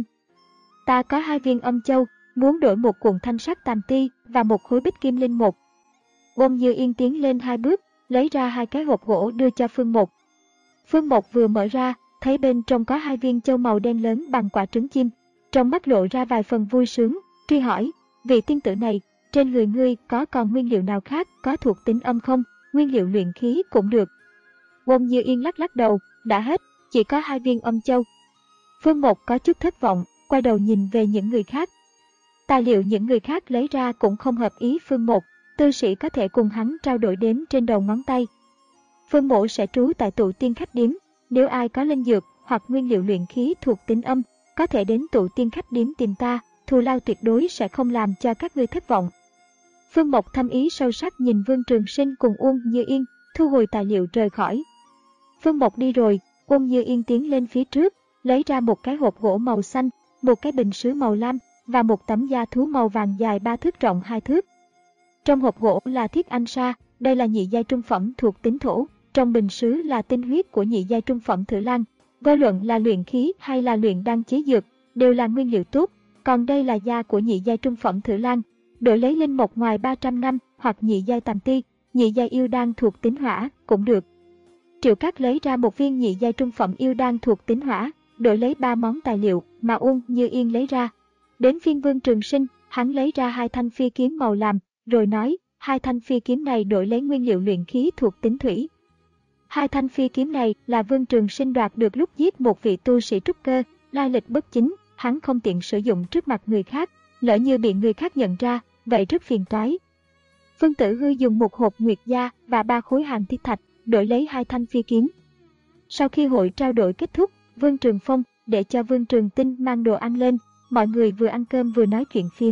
[SPEAKER 1] Ta có hai viên âm châu, muốn đổi một cuộn thanh sắc tàm ti và một khối bích kim linh một. Uông Như Yên tiến lên hai bước, lấy ra hai cái hộp gỗ đưa cho Phương Mộc. Phương Mộc vừa mở ra, thấy bên trong có hai viên châu màu đen lớn bằng quả trứng chim. Trong mắt lộ ra vài phần vui sướng, truy hỏi, vị tiên tử này, trên người ngươi có còn nguyên liệu nào khác có thuộc tính âm không? Nguyên liệu luyện khí cũng được. Uông Như Yên lắc lắc đầu, đã hết, chỉ có hai viên âm châu. Phương Mộc có chút thất vọng, quay đầu nhìn về những người khác. Tài liệu những người khác lấy ra cũng không hợp ý Phương Mộc, tư sĩ có thể cùng hắn trao đổi đếm trên đầu ngón tay. Phương Mộ sẽ trú tại tụ tiên khách điếm, nếu ai có linh dược hoặc nguyên liệu luyện khí thuộc tính âm, có thể đến tụ tiên khách điếm tìm ta, thù lao tuyệt đối sẽ không làm cho các ngươi thất vọng. Phương Mộc thâm ý sâu sắc nhìn Vương Trường Sinh cùng Uông Như Yên, thu hồi tài liệu rời khỏi. Phương Mộc đi rồi, Uông Như Yên tiến lên phía trước, lấy ra một cái hộp gỗ màu xanh, một cái bình sứ màu lam và một tấm da thú màu vàng dài ba thước rộng hai thước. Trong hộp gỗ là thiết anh sa, đây là nhị giai trung phẩm thuộc tính thổ. Trong bình sứ là tinh huyết của nhị giai trung phẩm Thử Lan, vô luận là luyện khí hay là luyện đan chế dược, đều là nguyên liệu tốt, còn đây là da của nhị giai trung phẩm Thử Lan, đổi lấy linh mộc ngoài ba trăm năm hoặc nhị giai tàm ti, nhị giai yêu đan thuộc tính hỏa cũng được. Triệu Cát lấy ra một viên nhị giai trung phẩm yêu đan thuộc tính hỏa, đổi lấy ba món tài liệu mà Uông Như Yên lấy ra. Đến phiên Vương Trường Sinh, hắn lấy ra hai thanh phi kiếm màu lam, rồi nói, hai thanh phi kiếm này đổi lấy nguyên liệu luyện khí thuộc tính thủy. Hai thanh phi kiếm này là Vương Trường Sinh đoạt được lúc giết một vị tu sĩ trúc cơ, lai lịch bất chính, hắn không tiện sử dụng trước mặt người khác, lỡ như bị người khác nhận ra, vậy rất phiền toái. Phương Tử Hư dùng một hộp nguyệt gia và ba khối hàn thiết thạch, đổi lấy hai thanh phi kiếm. Sau khi hội trao đổi kết thúc, Vương Trường Phong để cho Vương Trường Tinh mang đồ ăn lên, mọi người vừa ăn cơm vừa nói chuyện phiếm.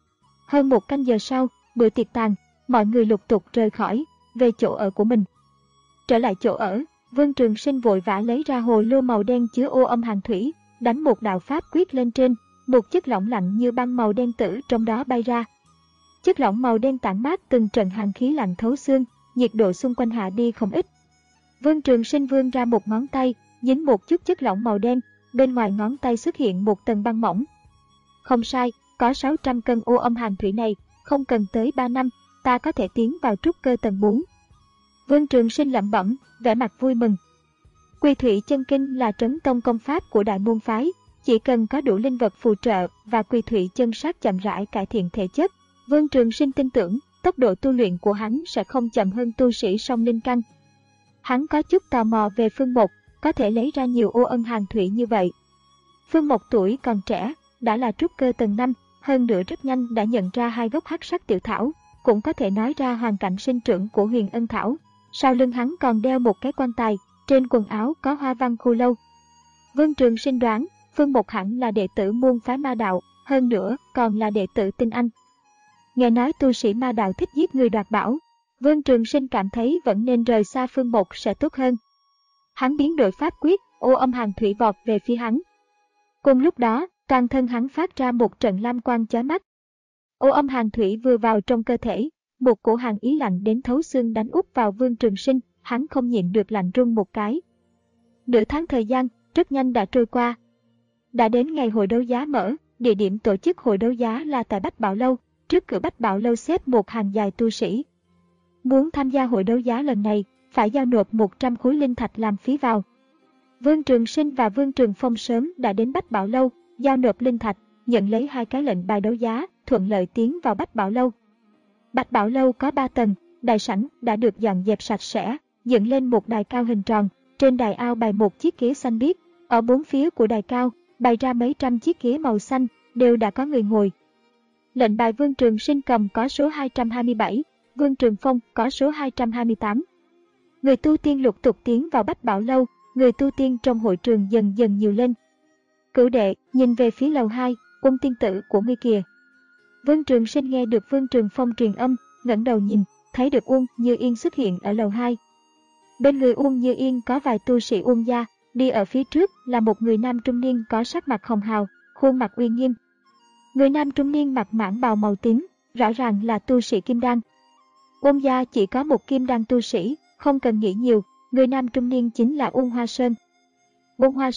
[SPEAKER 1] Hơn một canh giờ sau, bữa tiệc tàn, mọi người lục tục rời khỏi, về chỗ ở của mình. Trở lại chỗ ở, Vương Trường Sinh vội vã lấy ra hồ lô màu đen chứa ô âm hàn thủy, đánh một đạo pháp quyết lên trên, một chất lỏng lạnh như băng màu đen tử trong đó bay ra. Chất lỏng màu đen tản mát từng trận hàn khí lạnh thấu xương, nhiệt độ xung quanh hạ đi không ít. Vương Trường Sinh vươn ra một ngón tay, dính một chút chất lỏng màu đen, bên ngoài ngón tay xuất hiện một tầng băng mỏng. Không sai, có sáu trăm cân ô âm hàn thủy này, không cần tới ba năm, ta có thể tiến vào trúc cơ tầng bốn. Vương Trường Sinh lẩm bẩm, vẻ mặt vui mừng. Quỳ Thủy Chân Kinh là trấn tông công pháp của đại môn phái, chỉ cần có đủ linh vật phù trợ và Quỳ Thủy Chân Sát chậm rãi cải thiện thể chất, Vương Trường Sinh tin tưởng tốc độ tu luyện của hắn sẽ không chậm hơn tu sĩ song linh căn. Hắn có chút tò mò về Phương Mộc, có thể lấy ra nhiều ô ân hàn thủy như vậy. Phương Mộc tuổi còn trẻ, đã là trúc cơ tầng năm, hơn nữa rất nhanh đã nhận ra hai gốc hắc sắc tiểu thảo, cũng có thể nói ra hoàn cảnh sinh trưởng của Huyền Ân Thảo. Sau lưng hắn còn đeo một cái quan tài, trên quần áo có hoa văn khô lâu. Vương Trường Sinh đoán, Phương Mộc hẳn là đệ tử môn phái ma đạo, hơn nữa còn là đệ tử tinh anh. Nghe nói tu sĩ ma đạo thích giết người đoạt bảo, Vương Trường Sinh cảm thấy vẫn nên rời xa Phương Mộc sẽ tốt hơn. Hắn biến đổi pháp quyết, ô âm hàn thủy vọt về phía hắn. Cùng lúc đó, toàn thân hắn phát ra một trận lam quang chói mắt. Ô âm hàn thủy vừa vào trong cơ thể, một cổ hàn ý lạnh đến thấu xương đánh úp vào Vương Trường Sinh, hắn không nhịn được lạnh run một cái. Nửa tháng thời gian, rất nhanh đã trôi qua. Đã đến ngày hội đấu giá mở, địa điểm tổ chức hội đấu giá là tại Bách Bảo Lâu, trước cửa Bách Bảo Lâu xếp một hàng dài tu sĩ. Muốn tham gia hội đấu giá lần này, phải giao nộp một trăm khối linh thạch làm phí vào. Vương Trường Sinh và Vương Trường Phong sớm đã đến Bách Bảo Lâu, giao nộp linh thạch, nhận lấy hai cái lệnh bài đấu giá, thuận lợi tiến vào Bách Bảo Lâu. Bách Bảo Lâu có ba tầng, đại sảnh đã được dọn dẹp sạch sẽ, dựng lên một đài cao hình tròn, trên đài ao bày một chiếc ghế xanh biếc, ở bốn phía của đài cao bày ra mấy trăm chiếc ghế màu xanh, đều đã có người ngồi. Lệnh bài Vương Trường Sinh cầm có số hai trăm hai mươi bảy, Vương Trường Phong có số hai trăm hai mươi tám. Người tu tiên lục tục tiến vào Bách Bảo Lâu, người tu tiên trong hội trường dần dần nhiều lên. Cửu đệ nhìn về phía lầu hai, Uông tiên tử của ngươi kìa. Vương Trường Sinh nghe được Vương Trường Phong truyền âm, ngẩng đầu nhìn, thấy được Uông Như Yên xuất hiện ở lầu hai. Bên người Uông Như Yên có vài tu sĩ Uông gia, đi ở phía trước là một người nam trung niên có sắc mặt hồng hào, khuôn mặt uy nghiêm. Người nam trung niên mặc mãng bào màu tím, rõ ràng là tu sĩ kim đan. Uông gia chỉ có một kim đan tu sĩ, không cần nghĩ nhiều, người nam trung niên chính là Uông Hoa Sơn. Uông Hoa Sơn,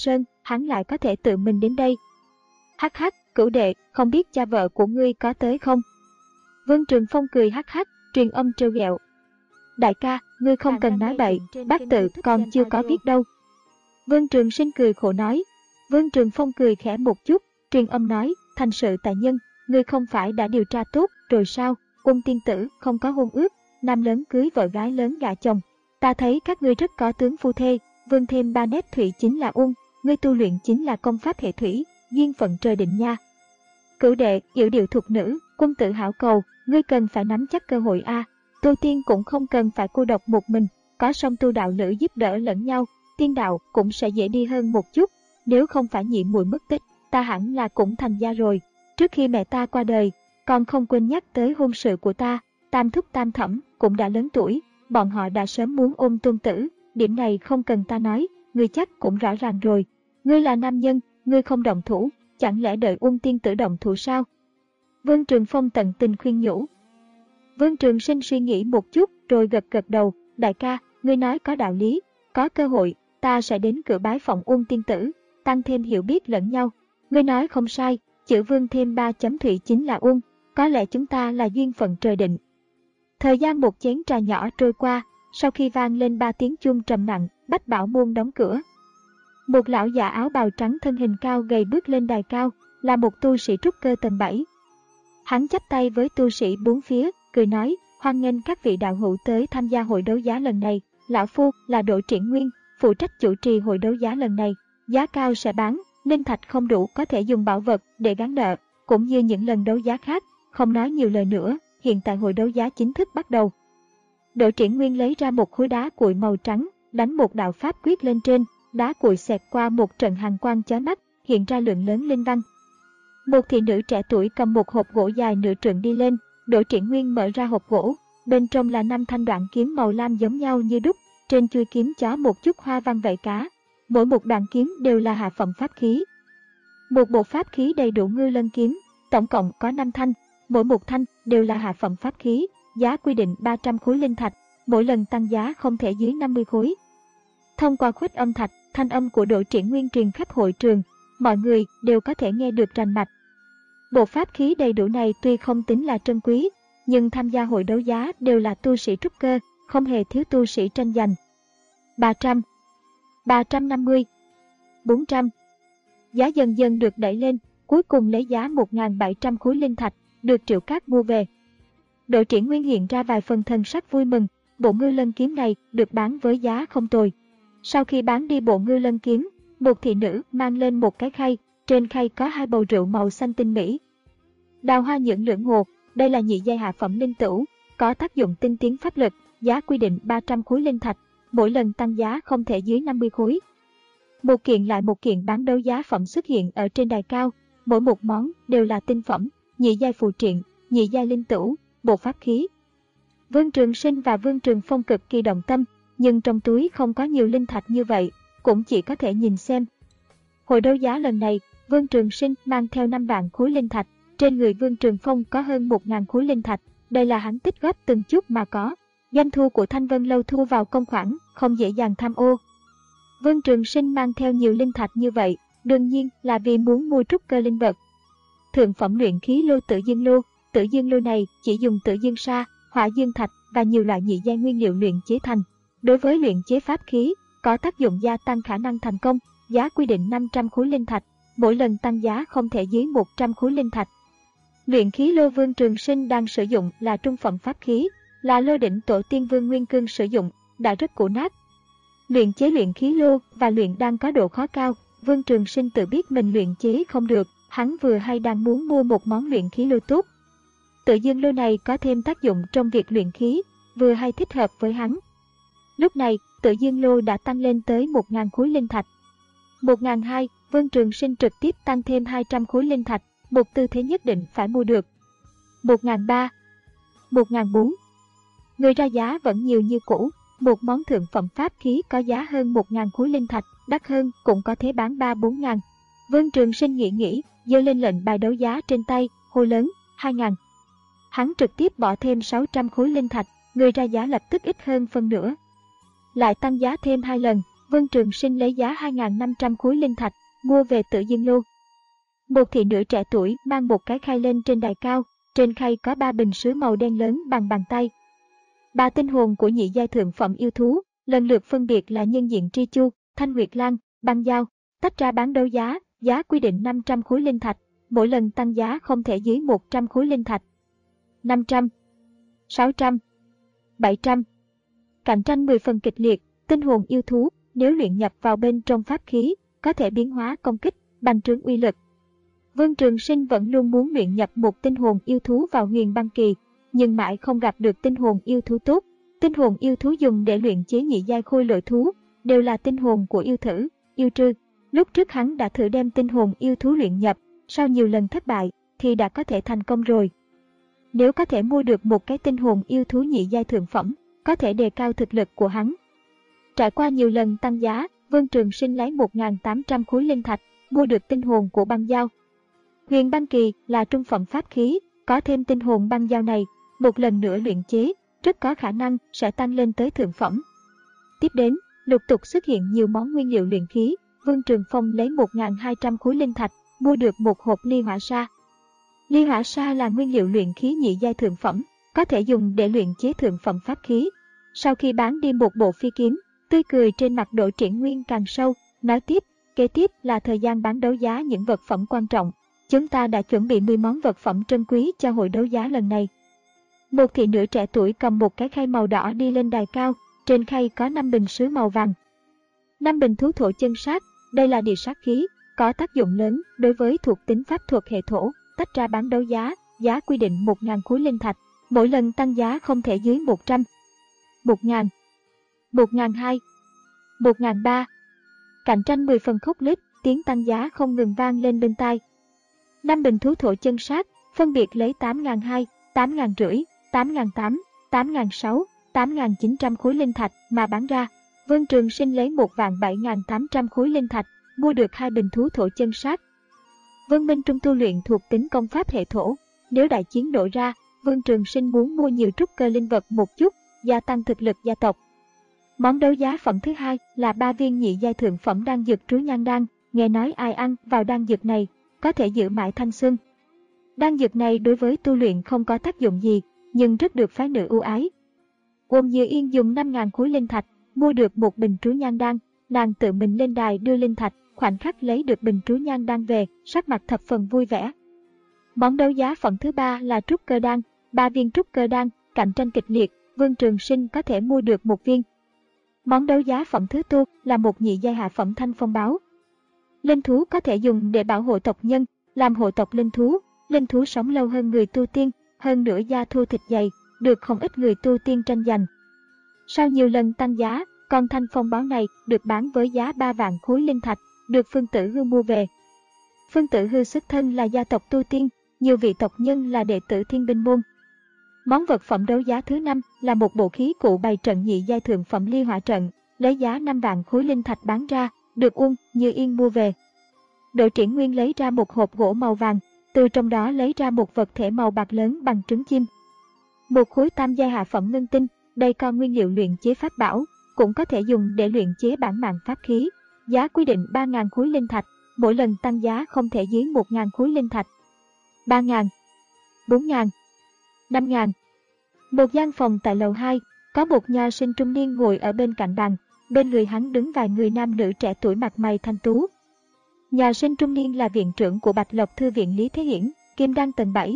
[SPEAKER 1] hắn lại có thể tự mình đến đây. Hắc hắc, Cửu đệ, không biết cha vợ của ngươi có tới không? Vương Trường Phong cười hắc hắc, truyền âm trêu ghẹo. Đại ca, ngươi không cần nói bậy, bác tự còn chưa có viết đâu. Vương Trường Sinh cười khổ nói. Vương Trường Phong cười khẽ một chút, truyền âm nói, thành sự tại nhân, ngươi không phải đã điều tra tốt rồi sao? Ung tiên tử không có hôn ước, nam lớn cưới vợ gái lớn gả chồng. Ta thấy các ngươi rất có tướng phu thê, vương thêm ba nét thủy chính là Ung, ngươi tu luyện chính là công pháp hệ thủy, duyên phận trời định nha. Cửu đệ, yểu điệu thuộc nữ, quân tử hảo cầu, ngươi cần phải nắm chắc cơ hội a. Tu tiên cũng không cần phải cô độc một mình, có song tu đạo nữ giúp đỡ lẫn nhau, tiên đạo cũng sẽ dễ đi hơn một chút. Nếu không phải nhị muội mất tích, ta hẳn là cũng thành gia rồi. Trước khi mẹ ta qua đời, còn không quên nhắc tới hôn sự của ta, tam thúc tam thẩm cũng đã lớn tuổi, bọn họ đã sớm muốn ôm tôn tử, điểm này không cần ta nói, ngươi chắc cũng rõ ràng rồi. Ngươi là nam nhân, ngươi không động thủ, chẳng lẽ đợi Ung tiên tử động thủ sao? Vương Trường Phong tận tình khuyên nhủ. Vương Trường Sinh suy nghĩ một chút rồi gật gật đầu, đại ca, ngươi nói có đạo lý, có cơ hội, ta sẽ đến cửa bái phỏng Ung tiên tử, tăng thêm hiểu biết lẫn nhau. Ngươi nói không sai, chữ vương thêm ba chấm thủy chính là Ung, có lẽ chúng ta là duyên phận trời định. Thời gian một chén trà nhỏ trôi qua, sau khi vang lên ba tiếng chuông trầm nặng, Bách Bảo môn đóng cửa. Một lão già áo bào trắng thân hình cao gầy bước lên đài cao, là một tu sĩ trúc cơ tầng bảy. Hắn chắp tay với tu sĩ bốn phía, cười nói, hoan nghênh các vị đạo hữu tới tham gia hội đấu giá lần này. Lão phu là Đỗ Triển Nguyên, phụ trách chủ trì hội đấu giá lần này. Giá cao sẽ bán, linh thạch không đủ có thể dùng bảo vật để gán nợ, cũng như những lần đấu giá khác. Không nói nhiều lời nữa, hiện tại hội đấu giá chính thức bắt đầu. Đỗ Triển Nguyên lấy ra một khối đá cuội màu trắng, đánh một đạo pháp quyết lên trên, đá cuội xẹt qua một trận hàn quang chói mắt, hiện ra lượng lớn linh văn. Một thị nữ trẻ tuổi cầm một hộp gỗ dài nửa trượng đi lên, Đỗ Triển Nguyên mở ra hộp gỗ, bên trong là năm thanh đoạn kiếm màu lam giống nhau như đúc, trên chuôi kiếm chó một chút hoa văn vảy cá. Mỗi một đoạn kiếm đều là hạ phẩm pháp khí. Một bộ pháp khí đầy đủ ngư lân kiếm, tổng cộng có năm thanh, mỗi một thanh đều là hạ phẩm pháp khí, giá quy định ba trăm khối linh thạch, mỗi lần tăng giá không thể dưới năm mươi khối. Thông qua khuếch âm thạch, thanh âm của Đỗ Triển Nguyên truyền khắp hội trường, mọi người đều có thể nghe được rành mạch. Bộ pháp khí đầy đủ này tuy không tính là trân quý, nhưng tham gia hội đấu giá đều là tu sĩ trúc cơ, không hề thiếu tu sĩ tranh giành. ba trăm, ba trăm năm mươi, bốn trăm. Giá dần dần được đẩy lên, cuối cùng lấy giá một nghìn bảy trăm khối linh thạch, được Triệu Cát mua về. Đỗ Triển Nguyên hiện ra vài phần thần sắc vui mừng, bộ ngư lân kiếm này được bán với giá không tồi. Sau khi bán đi bộ ngư lân kiếm, một thị nữ mang lên một cái khay, trên khay có hai bầu rượu màu xanh tinh mỹ. Đào hoa nhưỡng lưỡng hồ, đây là nhị giai hạ phẩm linh tửu, có tác dụng tinh tiến pháp lực, giá quy định ba trăm khối linh thạch, mỗi lần tăng giá không thể dưới năm mươi khối. Một kiện lại một kiện bán đấu giá phẩm xuất hiện ở trên đài cao, mỗi một món đều là tinh phẩm, nhị giai phù triện, nhị giai linh tửu, bộ pháp khí. Vương Trường Sinh và Vương Trường Phong cực kỳ động tâm, nhưng trong túi không có nhiều linh thạch như vậy, cũng chỉ có thể nhìn xem. Hội đấu giá lần này, Vương Trường Sinh mang theo năm vạn khối linh thạch, trên người Vương Trường Phong có hơn một nghìn khối linh thạch, đây là hắn tích góp từng chút mà có. Doanh thu của Thanh Vân Lâu thu vào công khoản, không dễ dàng tham ô. Vương Trường Sinh mang theo nhiều linh thạch như vậy, đương nhiên là vì muốn mua trúc cơ linh vật. Thượng phẩm luyện khí lô Tử Dương lô, Tử Dương lô này chỉ dùng Tử Dương sa, Hỏa Dương thạch và nhiều loại nhị giai nguyên liệu luyện chế thành. Đối với luyện chế pháp khí, có tác dụng gia tăng khả năng thành công, giá quy định năm trăm khối linh thạch, mỗi lần tăng giá không thể dưới một trăm khối linh thạch. Luyện khí lô Vương Trường Sinh đang sử dụng là trung phẩm pháp khí, là lô đỉnh tổ tiên Vương Nguyên Cương sử dụng, đã rất cũ nát. Luyện chế luyện khí lô và luyện đan có độ khó cao, Vương Trường Sinh tự biết mình luyện chế không được, hắn vừa hay đang muốn mua một món luyện khí lô tốt. Tự Dương lô này có thêm tác dụng trong việc luyện khí, vừa hay thích hợp với hắn. Lúc này, Tự Dương lô đã tăng lên tới một nghìn khối linh thạch. một nghìn hai trăm, Vương Trường Sinh trực tiếp tăng thêm hai trăm khối linh thạch, một tư thế nhất định phải mua được. một nghìn ba trăm, một nghìn bốn trăm. Người ra giá vẫn nhiều như cũ, một món thượng phẩm pháp khí có giá hơn một nghìn khối linh thạch, đắt hơn cũng có thể bán ba bốn nghìn. Vương Trường Sinh nghĩ nghĩ, giơ lên lệnh bài đấu giá trên tay, hô lớn, hai nghìn. Hắn trực tiếp bỏ thêm sáu trăm khối linh thạch, người ra giá lập tức ít hơn phân nửa. Lại tăng giá thêm hai lần, Vương Trường Sinh lấy giá hai nghìn năm trăm khối linh thạch, mua về tự dưng luôn. Một thị nữ trẻ tuổi mang một cái khay lên trên đài cao, trên khay có ba bình sứ màu đen lớn bằng bàn tay. Ba tinh hồn của nhị giai thượng phẩm yêu thú, lần lượt phân biệt là Nhân Diện Tri Chu, Thanh Nguyệt Lan, Băng Dao, tách ra bán đấu giá, giá quy định năm trăm khối linh thạch, mỗi lần tăng giá không thể dưới một trăm khối linh thạch. năm trăm, sáu trăm, bảy trăm. Cạnh tranh mười phần kịch liệt, tinh hồn yêu thú nếu luyện nhập vào bên trong pháp khí, có thể biến hóa công kích, bành trướng uy lực. Vương Trường Sinh vẫn luôn muốn luyện nhập một tinh hồn yêu thú vào Huyền Băng Kỳ, nhưng mãi không gặp được tinh hồn yêu thú tốt. Tinh hồn yêu thú dùng để luyện chế nhị giai khôi lỗi thú đều là tinh hồn của yêu thử, yêu trư. Lúc trước hắn đã thử đem tinh hồn yêu thú luyện nhập, sau nhiều lần thất bại thì đã có thể thành công rồi. Nếu có thể mua được một cái tinh hồn yêu thú nhị giai thượng phẩm, có thể đề cao thực lực của hắn. Trải qua nhiều lần tăng giá, Vương Trường Sinh lấy một nghìn tám trăm khối linh thạch mua được tinh hồn của Băng Dao. Huyền Băng Kỳ là trung phẩm pháp khí, có thêm tinh hồn Băng Dao này, một lần nữa luyện chế, rất có khả năng sẽ tăng lên tới thượng phẩm. Tiếp đến, lục tục xuất hiện nhiều món nguyên liệu luyện khí, Vương Trường Phong lấy một nghìn hai trăm khối linh thạch mua được một hộp ly hỏa sa. Ly hỏa sa là nguyên liệu luyện khí nhị giai thượng phẩm, có thể dùng để luyện chế thượng phẩm pháp khí. Sau khi bán đi một bộ phi kiếm, tươi cười trên mặt Đỗ Triển Nguyên càng sâu, nói tiếp, kế tiếp là thời gian bán đấu giá những vật phẩm quan trọng. Chúng ta đã chuẩn bị mười món vật phẩm trân quý cho hội đấu giá lần này. Một thị nữ trẻ tuổi cầm một cái khay màu đỏ đi lên đài cao, trên khay có năm bình sứ màu vàng. năm bình thú thổ chân sát, đây là địa sát khí, có tác dụng lớn đối với thuộc tính pháp thuật hệ thổ, tách ra bán đấu giá, giá quy định một nghìn khối linh thạch, mỗi lần tăng giá không thể dưới một trăm. một nghìn, một nghìn hai trăm, một nghìn ba trăm. Cạnh tranh mười phần khốc liệt, tiếng tăng giá không ngừng vang lên bên tai. năm bình thú thổ chân sát, phân biệt lấy tám nghìn hai trăm, tám nghìn năm trăm, tám nghìn tám trăm, tám nghìn sáu trăm, tám nghìn chín trăm khối linh thạch mà bán ra. Vương Trường Sinh lấy một vạn bảy nghìn tám trăm khối linh thạch, mua được hai bình thú thổ chân sát. Vân Minh Trung tu luyện thuộc tính công pháp hệ thổ, nếu đại chiến nổ ra, Vương Trường Sinh muốn mua nhiều trúc cơ linh vật một chút, gia tăng thực lực gia tộc. Món đấu giá phẩm thứ hai là ba viên nhị giai thượng phẩm đan dược trú nhan đan, nghe nói ai ăn vào đan dược này có thể giữ mãi thanh xuân. Đan dược này đối với tu luyện không có tác dụng gì, nhưng rất được phái nữ ưu ái. Ôn Như Yên dùng năm nghìn khối linh thạch mua được một bình trú nhan đan, nàng tự mình lên đài đưa linh thạch, khoảnh khắc lấy được bình trú nhan đan về, sắc mặt thập phần vui vẻ. Món đấu giá phẩm thứ ba là trúc cơ đan, ba viên trúc cơ đan, cạnh tranh kịch liệt, Vương Trường Sinh có thể mua được một viên. Món đấu giá phẩm thứ tư là một nhị giai hạ phẩm thanh phong báo. Linh thú có thể dùng để bảo hộ tộc nhân, làm hộ tộc linh thú. Linh thú sống lâu hơn người tu tiên, hơn nữa da thô thịt dày, được không ít người tu tiên tranh giành. Sau nhiều lần tăng giá, con thanh phong báo này được bán với giá ba vạn khối linh thạch, được Phương Tử Hư mua về. Phương Tử Hư xuất thân là gia tộc tu tiên, nhiều vị tộc nhân là đệ tử Thiên Binh môn. Món vật phẩm đấu giá thứ năm là một bộ khí cụ bày trận nhị giai thượng phẩm ly hỏa trận, lấy giá năm vạn khối linh thạch bán ra, được Uông Như Yên mua về. Đỗ Triển Nguyên lấy ra một hộp gỗ màu vàng, từ trong đó lấy ra một vật thể màu bạc lớn bằng trứng chim. Một khối tam giai hạ phẩm ngân tinh, đây còn nguyên liệu luyện chế pháp bảo, cũng có thể dùng để luyện chế bản mạng pháp khí. Giá quy định ba nghìn khối linh thạch, mỗi lần tăng giá không thể dưới một nghìn khối linh thạch. ba nghìn, bốn nghìn, năm nghìn. Một gian phòng tại lầu hai, có một nho sinh trung niên ngồi ở bên cạnh bàn, bên người hắn đứng vài người nam nữ trẻ tuổi mặt mày thanh tú. Nho sinh trung niên là viện trưởng của Bạch Lộc Thư viện Lý Thế Hiển, kim đan tầng bảy.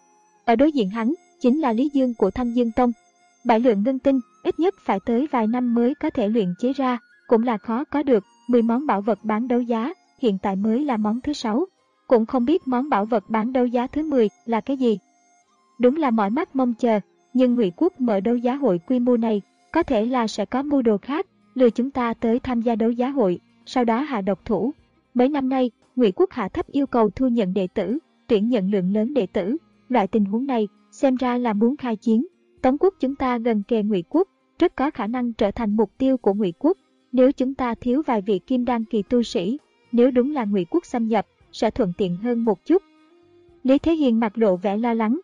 [SPEAKER 1] Ở đối diện hắn, chính là Lý Dương của Thanh Dương Tông. Bảy lượng ngân tinh, ít nhất phải tới vài năm mới có thể luyện chế ra, cũng là khó có được. mười món bảo vật bán đấu giá, hiện tại mới là món thứ sáu. Cũng không biết món bảo vật bán đấu giá thứ mười là cái gì. Đúng là mỏi mắt mong chờ, nhưng Ngụy Quốc mở đấu giá hội quy mô này, có thể là sẽ có mưu đồ khác, lừa chúng ta tới tham gia đấu giá hội, sau đó hạ độc thủ. Mấy năm nay, Ngụy Quốc hạ thấp yêu cầu thu nhận đệ tử, tuyển nhận lượng lớn đệ tử. Loại tình huống này, xem ra là muốn khai chiến. Tống quốc chúng ta gần kề Ngụy Quốc, rất có khả năng trở thành mục tiêu của Ngụy Quốc. Nếu chúng ta thiếu vài vị kim đan kỳ tu sĩ, nếu đúng là Ngụy Quốc xâm nhập, sẽ thuận tiện hơn một chút. Lý Thế Hiền mặt lộ vẻ lo lắng.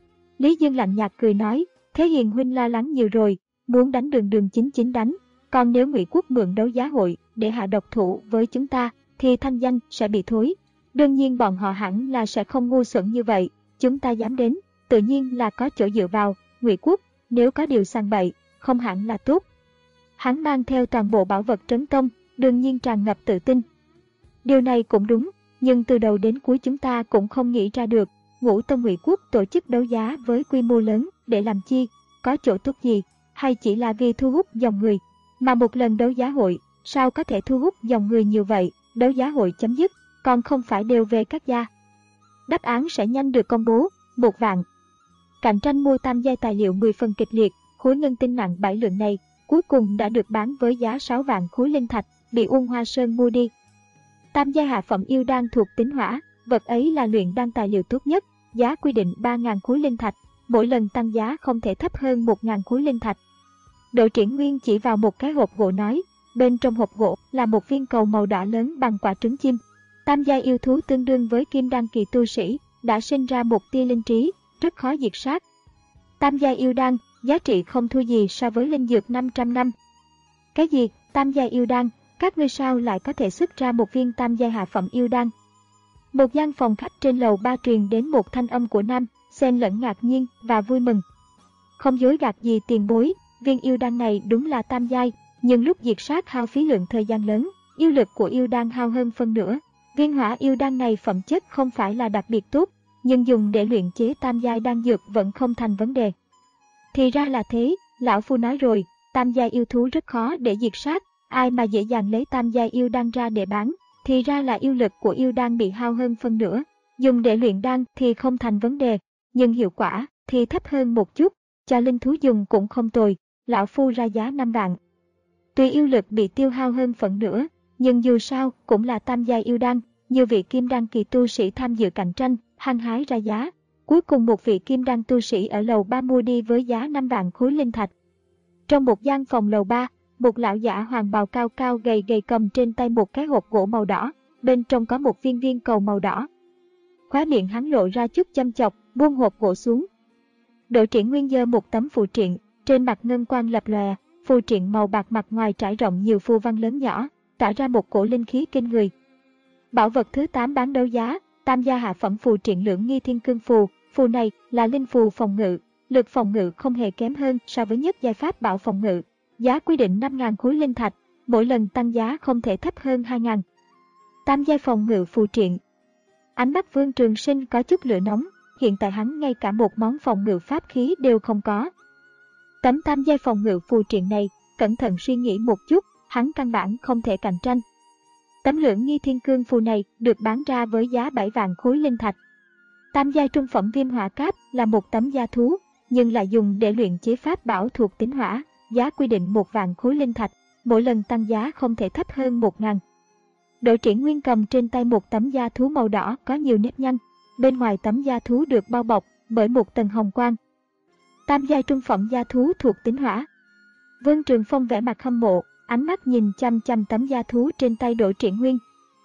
[SPEAKER 1] Lý Dương lạnh nhạt cười nói, Thế Hiền huynh lo lắng nhiều rồi, muốn đánh đường đường chính chính đánh. Còn nếu Ngụy Quốc mượn đấu giá hội để hạ độc thủ với chúng ta, thì thanh danh sẽ bị thối. Đương nhiên bọn họ hẳn là sẽ không ngu xuẩn như vậy, chúng ta dám đến, tự nhiên là có chỗ dựa vào. Ngụy Quốc, nếu có điều sang bậy, không hẳn là tốt. Hắn mang theo toàn bộ bảo vật trấn công, đương nhiên tràn ngập tự tin. Điều này cũng đúng, nhưng từ đầu đến cuối chúng ta cũng không nghĩ ra được, Ngũ Tông Ngụy Quốc tổ chức đấu giá với quy mô lớn để làm chi, có chỗ tốt gì, hay chỉ là vì thu hút dòng người. Mà một lần đấu giá hội, sao có thể thu hút dòng người nhiều vậy, đấu giá hội chấm dứt, còn không phải đều về các gia. Đáp án sẽ nhanh được công bố, một vạn. Cạnh tranh mua tam giai tài liệu mười phần kịch liệt, khối ngân tinh nặng bảy lượng này, cuối cùng đã được bán với giá sáu vạn khối linh thạch, bị Uông Hoa Sơn mua đi. Tam giai hạ phẩm yêu đan thuộc tính hỏa, vật ấy là luyện đan tài liệu tốt nhất, giá quy định ba nghìn khối linh thạch, mỗi lần tăng giá không thể thấp hơn một nghìn khối linh thạch. Đỗ Triển Nguyên chỉ vào một cái hộp gỗ nói, bên trong hộp gỗ là một viên cầu màu đỏ lớn bằng quả trứng chim. Tam giai yêu thú tương đương với kim đan kỳ tu sĩ, đã sinh ra một tia linh trí, rất khó diệt sát. Tam giai yêu đan, giá trị không thua gì so với linh dược năm trăm năm. Cái gì, tam giai yêu đan, các ngươi sao lại có thể xuất ra một viên tam giai hạ phẩm yêu đan? Một gian phòng khách trên lầu ba truyền đến một thanh âm của nam, xen lẫn ngạc nhiên và vui mừng. Không dối gạt gì tiền bối, viên yêu đan này đúng là tam giai, nhưng lúc diệt sát hao phí lượng thời gian lớn, yêu lực của yêu đan hao hơn phân nửa. Viên hỏa yêu đan này phẩm chất không phải là đặc biệt tốt, nhưng dùng để luyện chế tam giai đan dược vẫn không thành vấn đề. Thì ra là thế, lão phu nói rồi, tam giai yêu thú rất khó để diệt sát, ai mà dễ dàng lấy tam giai yêu đan ra để bán, thì ra là yêu lực của yêu đan bị hao hơn phân nửa, dùng để luyện đan thì không thành vấn đề, nhưng hiệu quả thì thấp hơn một chút, cho linh thú dùng cũng không tồi, lão phu ra giá năm vạn. Tuy yêu lực bị tiêu hao hơn phần nửa, nhưng dù sao cũng là tam giai yêu đan, nhiều vị kim đan kỳ tu sĩ tham dự cạnh tranh, hăng hái ra giá. Cuối cùng một vị kim đan tu sĩ ở lầu ba mua đi với giá năm vạn khối linh thạch. Trong một gian phòng lầu ba, một lão giả hoàng bào cao cao gầy gầy cầm trên tay một cái hộp gỗ màu đỏ, bên trong có một viên viên cầu màu đỏ. Khóe miệng hắn lộ ra chút châm chọc, buông hộp gỗ xuống. Đỗ Triển Nguyên giơ một tấm phù triện, trên mặt ngân quang lập lòe, phù triện màu bạc mặt ngoài trải rộng nhiều phù văn lớn nhỏ, tỏa ra một cổ linh khí kinh người. Bảo vật thứ tám bán đấu giá, tam gia hạ phẩm phù triện Lưỡng Nghi Thiên Cương phù, phù này là linh phù phòng ngự, lực phòng ngự không hề kém hơn so với nhất giai pháp bảo phòng ngự, giá quy định năm nghìn khối linh thạch, mỗi lần tăng giá không thể thấp hơn hai nghìn. Tam giai phòng ngự phù triện. Ánh mắt Vương Trường Sinh có chút lửa nóng, hiện tại hắn ngay cả một món phòng ngự pháp khí đều không có. Tấm tam giai phòng ngự phù triện này, cẩn thận suy nghĩ một chút, hắn căn bản không thể cạnh tranh. Tấm Lưỡng Nghi Thiên Cương phù này được bán ra với giá bảy vạn khối linh thạch. Tam giai trung phẩm viêm hỏa cáp là một tấm da thú, nhưng lại dùng để luyện chế pháp bảo thuộc tính hỏa, giá quy định một vạn khối linh thạch, mỗi lần tăng giá không thể thấp hơn một nghìn. Đỗ Triển Nguyên cầm trên tay một tấm da thú màu đỏ có nhiều nếp nhăn, bên ngoài tấm da thú được bao bọc bởi một tầng hồng quang. Tam giai trung phẩm da thú thuộc tính hỏa. Vương Trường Phong vẻ mặt hâm mộ, ánh mắt nhìn chăm chăm tấm da thú trên tay Đỗ Triển Nguyên.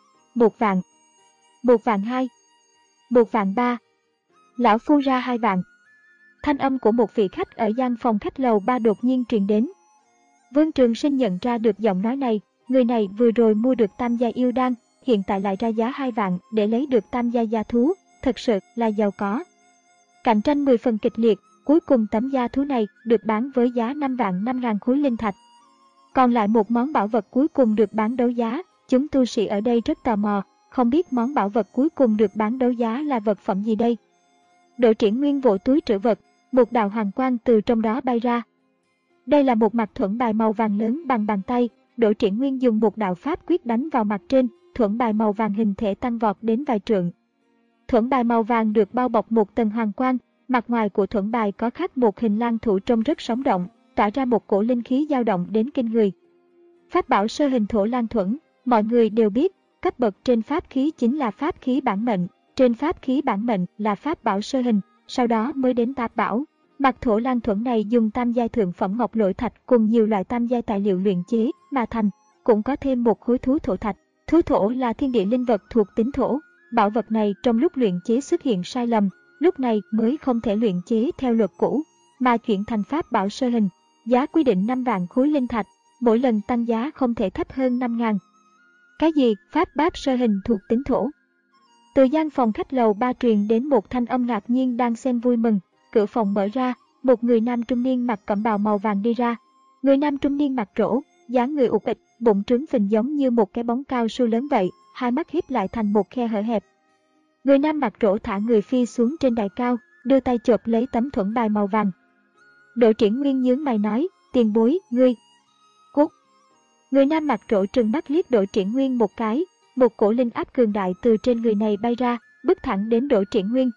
[SPEAKER 1] Một vạn, một vạn hai, một vạn ba, lão phu ra hai vạn. Thanh âm của một vị khách ở gian phòng khách lầu ba đột nhiên truyền đến. Vương Trường Sinh nhận ra được giọng nói này, người này vừa rồi mua được tam gia yêu đan, hiện tại lại ra giá hai vạn để lấy được tam gia gia thú, thật sự là giàu có. Cạnh tranh mười phần kịch liệt, cuối cùng tấm gia thú này được bán với giá năm vạn năm nghìn khối linh thạch. Còn lại một món bảo vật cuối cùng được bán đấu giá, chúng tu sĩ ở đây rất tò mò, không biết món bảo vật cuối cùng được bán đấu giá là vật phẩm gì đây. Đỗ Triển Nguyên vỗ túi trữ vật, một đạo hoàng quang từ trong đó bay ra. Đây là một mặt thuẫn bài màu vàng lớn bằng bàn tay, Đỗ Triển Nguyên dùng một đạo pháp quyết đánh vào mặt trên, thuẫn bài màu vàng hình thể tăng vọt đến vài trượng. Thuẫn bài màu vàng được bao bọc một tầng hoàng quang, mặt ngoài của thuẫn bài có khắc một hình lang thủ trông rất sống động, tỏa ra một cổ linh khí dao động đến kinh người. Pháp bảo sơ hình thổ lang thuẫn, mọi người đều biết, cấp bậc trên pháp khí chính là pháp khí bản mệnh, trên pháp khí bản mệnh là pháp bảo sơ hình, sau đó mới đến tạp bảo. Mặt thổ lang thuẫn này dùng tam giai thượng phẩm ngọc lỗi thạch cùng nhiều loại tam giai tài liệu luyện chế mà thành, cũng có thêm một khối thú thổ thạch. Thú thổ là thiên địa linh vật thuộc tính thổ, bảo vật này trong lúc luyện chế xuất hiện sai lầm, lúc này mới không thể luyện chế theo luật cũ, mà chuyển thành pháp bảo sơ hình, giá quy định năm vạn khối linh thạch, mỗi lần tăng giá không thể thấp hơn năm nghìn. Cái gì? Pháp báp sơ hình thuộc tính thổ. Từ gian phòng khách lầu ba truyền đến một thanh âm ngạc nhiên đang xen vui mừng. Cửa phòng mở ra, một người nam trung niên mặc cẩm bào màu vàng đi ra. Người nam trung niên mặc rỗ, dáng người ụt ịch, bụng trướng phình giống như một cái bóng cao su lớn vậy, hai mắt híp lại thành một khe hở hẹp. Người nam mặc rỗ thả người phi xuống trên đài cao, đưa tay chộp lấy tấm thuẫn bài màu vàng. Đỗ Triển Nguyên nhướng mày nói, tiền bối, ngươi. Cút. Người nam mặc rỗ trừng mắt liếc Đỗ Triển Nguyên một cái, một cổ linh áp cường đại từ trên người này bay ra, bước thẳng đến Đỗ Triển Nguyên.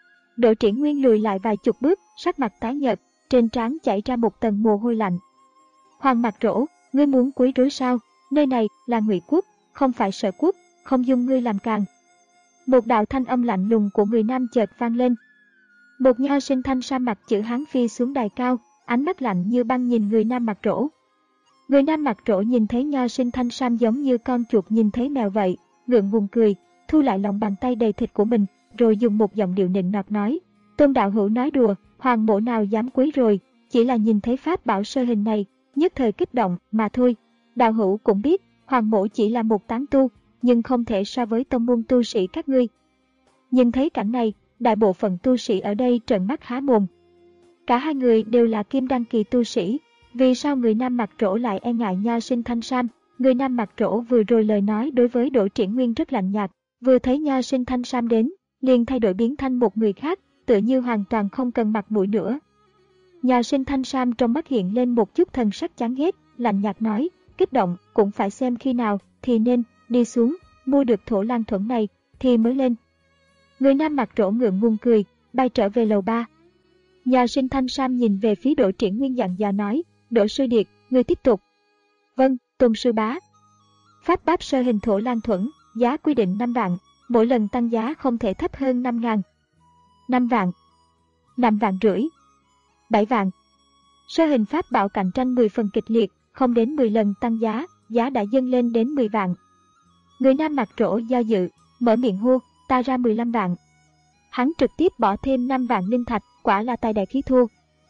[SPEAKER 1] Đỗ Triển Nguyên lùi lại vài chục bước, sắc mặt tái nhợt, trên trán chảy ra một tầng mồ hôi lạnh. Hoàng mặc rỗ, ngươi muốn quấy rối sao? Nơi này là Ngụy Quốc, không phải Sở Quốc, không dung ngươi làm càn. Một đạo thanh âm lạnh lùng của người nam chợt vang lên. Một nho sinh thanh sa mặc chữ Hán phi xuống đài cao, ánh mắt lạnh như băng nhìn người nam mặc rỗ. Người nam mặc rỗ nhìn thấy nho sinh thanh sam giống như con chuột nhìn thấy mèo vậy, ngượng ngùng cười, thu lại lòng bàn tay đầy thịt của mình, rồi dùng một giọng điệu nịnh nọt nói: Tôn đạo hữu nói đùa, hoàng mỗ nào dám quấy rồi, chỉ là nhìn thấy pháp bảo sơ hình này, nhất thời kích động mà thôi. Đạo hữu cũng biết, hoàng mỗ chỉ là một tán tu, nhưng không thể so với tông môn tu sĩ các ngươi. Nhìn thấy cảnh này, đại bộ phận tu sĩ ở đây trợn mắt há mồm. Cả hai người đều là kim đăng kỳ tu sĩ, vì sao người nam mặc rỗ lại e ngại nho sinh thanh sam? Người nam mặc rỗ vừa rồi lời nói đối với Đỗ Triển Nguyên rất lạnh nhạt, vừa thấy nho sinh thanh sam đến, liền thay đổi biến thành một người khác, tựa như hoàn toàn không cần mặt mũi nữa. Nho sinh thanh sam trong mắt hiện lên một chút thần sắc chán ghét, lạnh nhạt nói, kích động cũng phải xem khi nào thì nên đi xuống, mua được thổ lang thuẫn này thì mới lên. Người nam mặc rỗ ngượng ngùng cười, bay trở về lầu ba. Nho sinh thanh sam nhìn về phía Đỗ Triển Nguyên dặn dò nói, Đỗ sư điệt, ngươi tiếp tục. Vâng, tôn sư bá. Pháp báp sơ hình thổ lang thuẫn, giá quy định năm vạn, mỗi lần tăng giá không thể thấp hơn năm ngàn. năm vạn. năm vạn rưỡi. bảy vạn. Sơ hình pháp bảo cạnh tranh mười phần kịch liệt, không đến mười lần tăng giá, giá đã dâng lên đến mười vạn. Người nam mặc rỗ do dự, mở miệng hô, ta ra mười lăm vạn. Hắn trực tiếp bỏ thêm năm vạn linh thạch, quả là tài đại khí thô.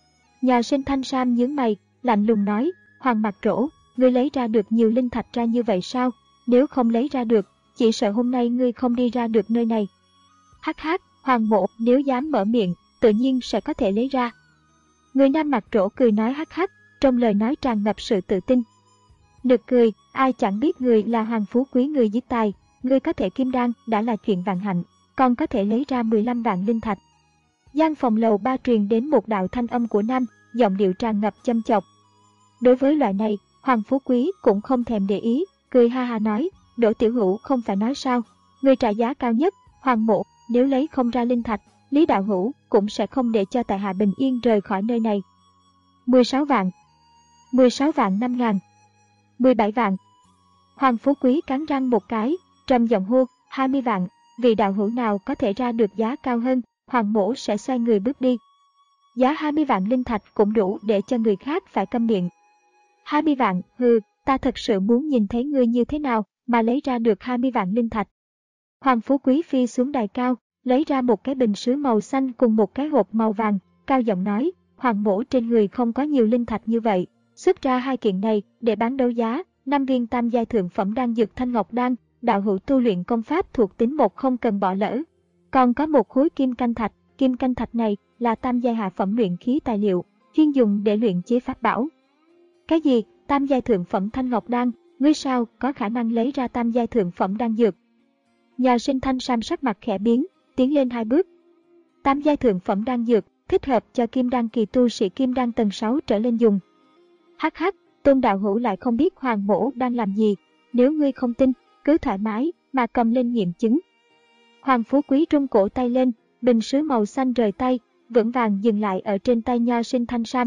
[SPEAKER 1] Nhà sinh thanh sam nhướng mày, lạnh lùng nói, Hoàng mặc rỗ, ngươi lấy ra được nhiều linh thạch ra như vậy sao? Nếu không lấy ra được, chỉ sợ hôm nay ngươi không đi ra được nơi này. Hắc hắc, Hoàng mộ nếu dám mở miệng, tự nhiên sẽ có thể lấy ra. Người nam mặc rỗ cười nói hắc hắc, trong lời nói tràn ngập sự tự tin. Nực cười, ai chẳng biết người là Hoàng phú quý người giết tài, ngươi có thể kim đan đã là chuyện vạn hạnh, còn có thể lấy ra mười lăm vạn linh thạch. Gian phòng lầu ba truyền đến một đạo thanh âm của nam, giọng điệu tràn ngập châm chọc. Đối với loại này, Hoàng phú quý cũng không thèm để ý, cười ha ha nói, Đỗ tiểu hữu không phải nói sao, người trả giá cao nhất, Hoàng mộ, nếu lấy không ra linh thạch, Lý đạo hữu cũng sẽ không để cho tại hạ bình yên rời khỏi nơi này. mười sáu vạn. mười sáu vạn năm ngàn. mười bảy vạn. Hoàng phú quý cắn răng một cái, trầm giọng hô, hai mươi vạn, vì đạo hữu nào có thể ra được giá cao hơn, Hoàng mỗ sẽ xoay người bước đi. Giá hai mươi vạn linh thạch cũng đủ để cho người khác phải câm miệng. hai mươi vạn, hừ, ta thật sự muốn nhìn thấy ngươi như thế nào mà lấy ra được hai mươi vạn linh thạch. Hoàng phú quý phi xuống đài cao, lấy ra một cái bình sứ màu xanh cùng một cái hộp màu vàng, cao giọng nói, Hoàng mỗ trên người không có nhiều linh thạch như vậy, xuất ra hai kiện này để bán đấu giá, năm viên tam giai thượng phẩm đan dược thanh ngọc đan, đạo hữu tu luyện công pháp thuộc tính một không cần bỏ lỡ. Còn có một khối kim canh thạch, kim canh thạch này là tam giai hạ phẩm luyện khí tài liệu, chuyên dùng để luyện chế pháp bảo. Cái gì? Tam giai thượng phẩm thanh ngọc đan, ngươi sao có khả năng lấy ra tam giai thượng phẩm đan dược? Nhà sinh thanh sam sắc mặt khẽ biến, tiến lên hai bước. Tam giai thượng phẩm đan dược, thích hợp cho kim đan kỳ tu sĩ kim đan tầng sáu trở lên dùng. Hắc hắc, Tôn đạo hữu lại không biết Hoàng mỗ đang làm gì, nếu ngươi không tin, cứ thoải mái mà cầm lên nghiệm chứng. Hoàng phú quý trung cổ tay lên, bình sứ màu xanh rời tay, vững vàng dừng lại ở trên tay nho sinh thanh sam.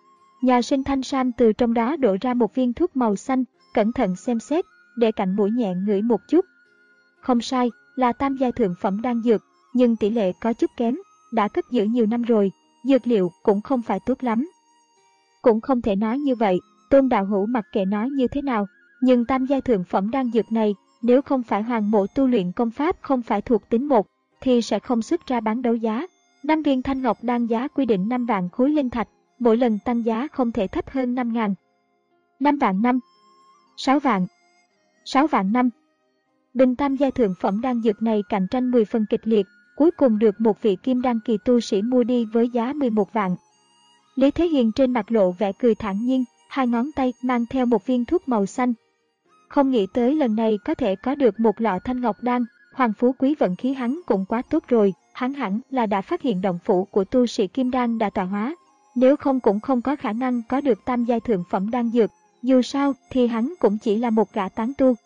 [SPEAKER 1] Nho sinh thanh sam từ trong đó đổ ra một viên thuốc màu xanh, cẩn thận xem xét, để cạnh mũi nhẹ ngửi một chút. Không sai, là tam giai thượng phẩm đan dược, nhưng tỷ lệ có chút kém, đã cất giữ nhiều năm rồi, dược liệu cũng không phải tốt lắm. Cũng không thể nói như vậy, Tôn đạo hữu mặc kệ nói như thế nào, nhưng tam giai thượng phẩm đan dược này, nếu không phải Hoàng mộ tu luyện công pháp không phải thuộc tính một, thì sẽ không xuất ra bán đấu giá. năm viên thanh ngọc đan giá quy định năm vạn khối linh thạch, mỗi lần tăng giá không thể thấp hơn năm ngàn. năm vạn năm. sáu vạn. sáu vạn năm. Bình tam giai thượng phẩm đan dược này cạnh tranh mười phần kịch liệt, cuối cùng được một vị kim đan kỳ tu sĩ mua đi với giá mười một vạn. Lý Thế Hiền trên mặt lộ vẻ cười thản nhiên, hai ngón tay mang theo một viên thuốc màu xanh. Không nghĩ tới lần này có thể có được một lọ thanh ngọc đan, Hoàng Phú Quý vận khí hắn cũng quá tốt rồi, hắn hẳn là đã phát hiện động phủ của tu sĩ kim đan đã tọa hóa. Nếu không cũng không có khả năng có được tam giai thượng phẩm đan dược, dù sao thì hắn cũng chỉ là một gã tán tu.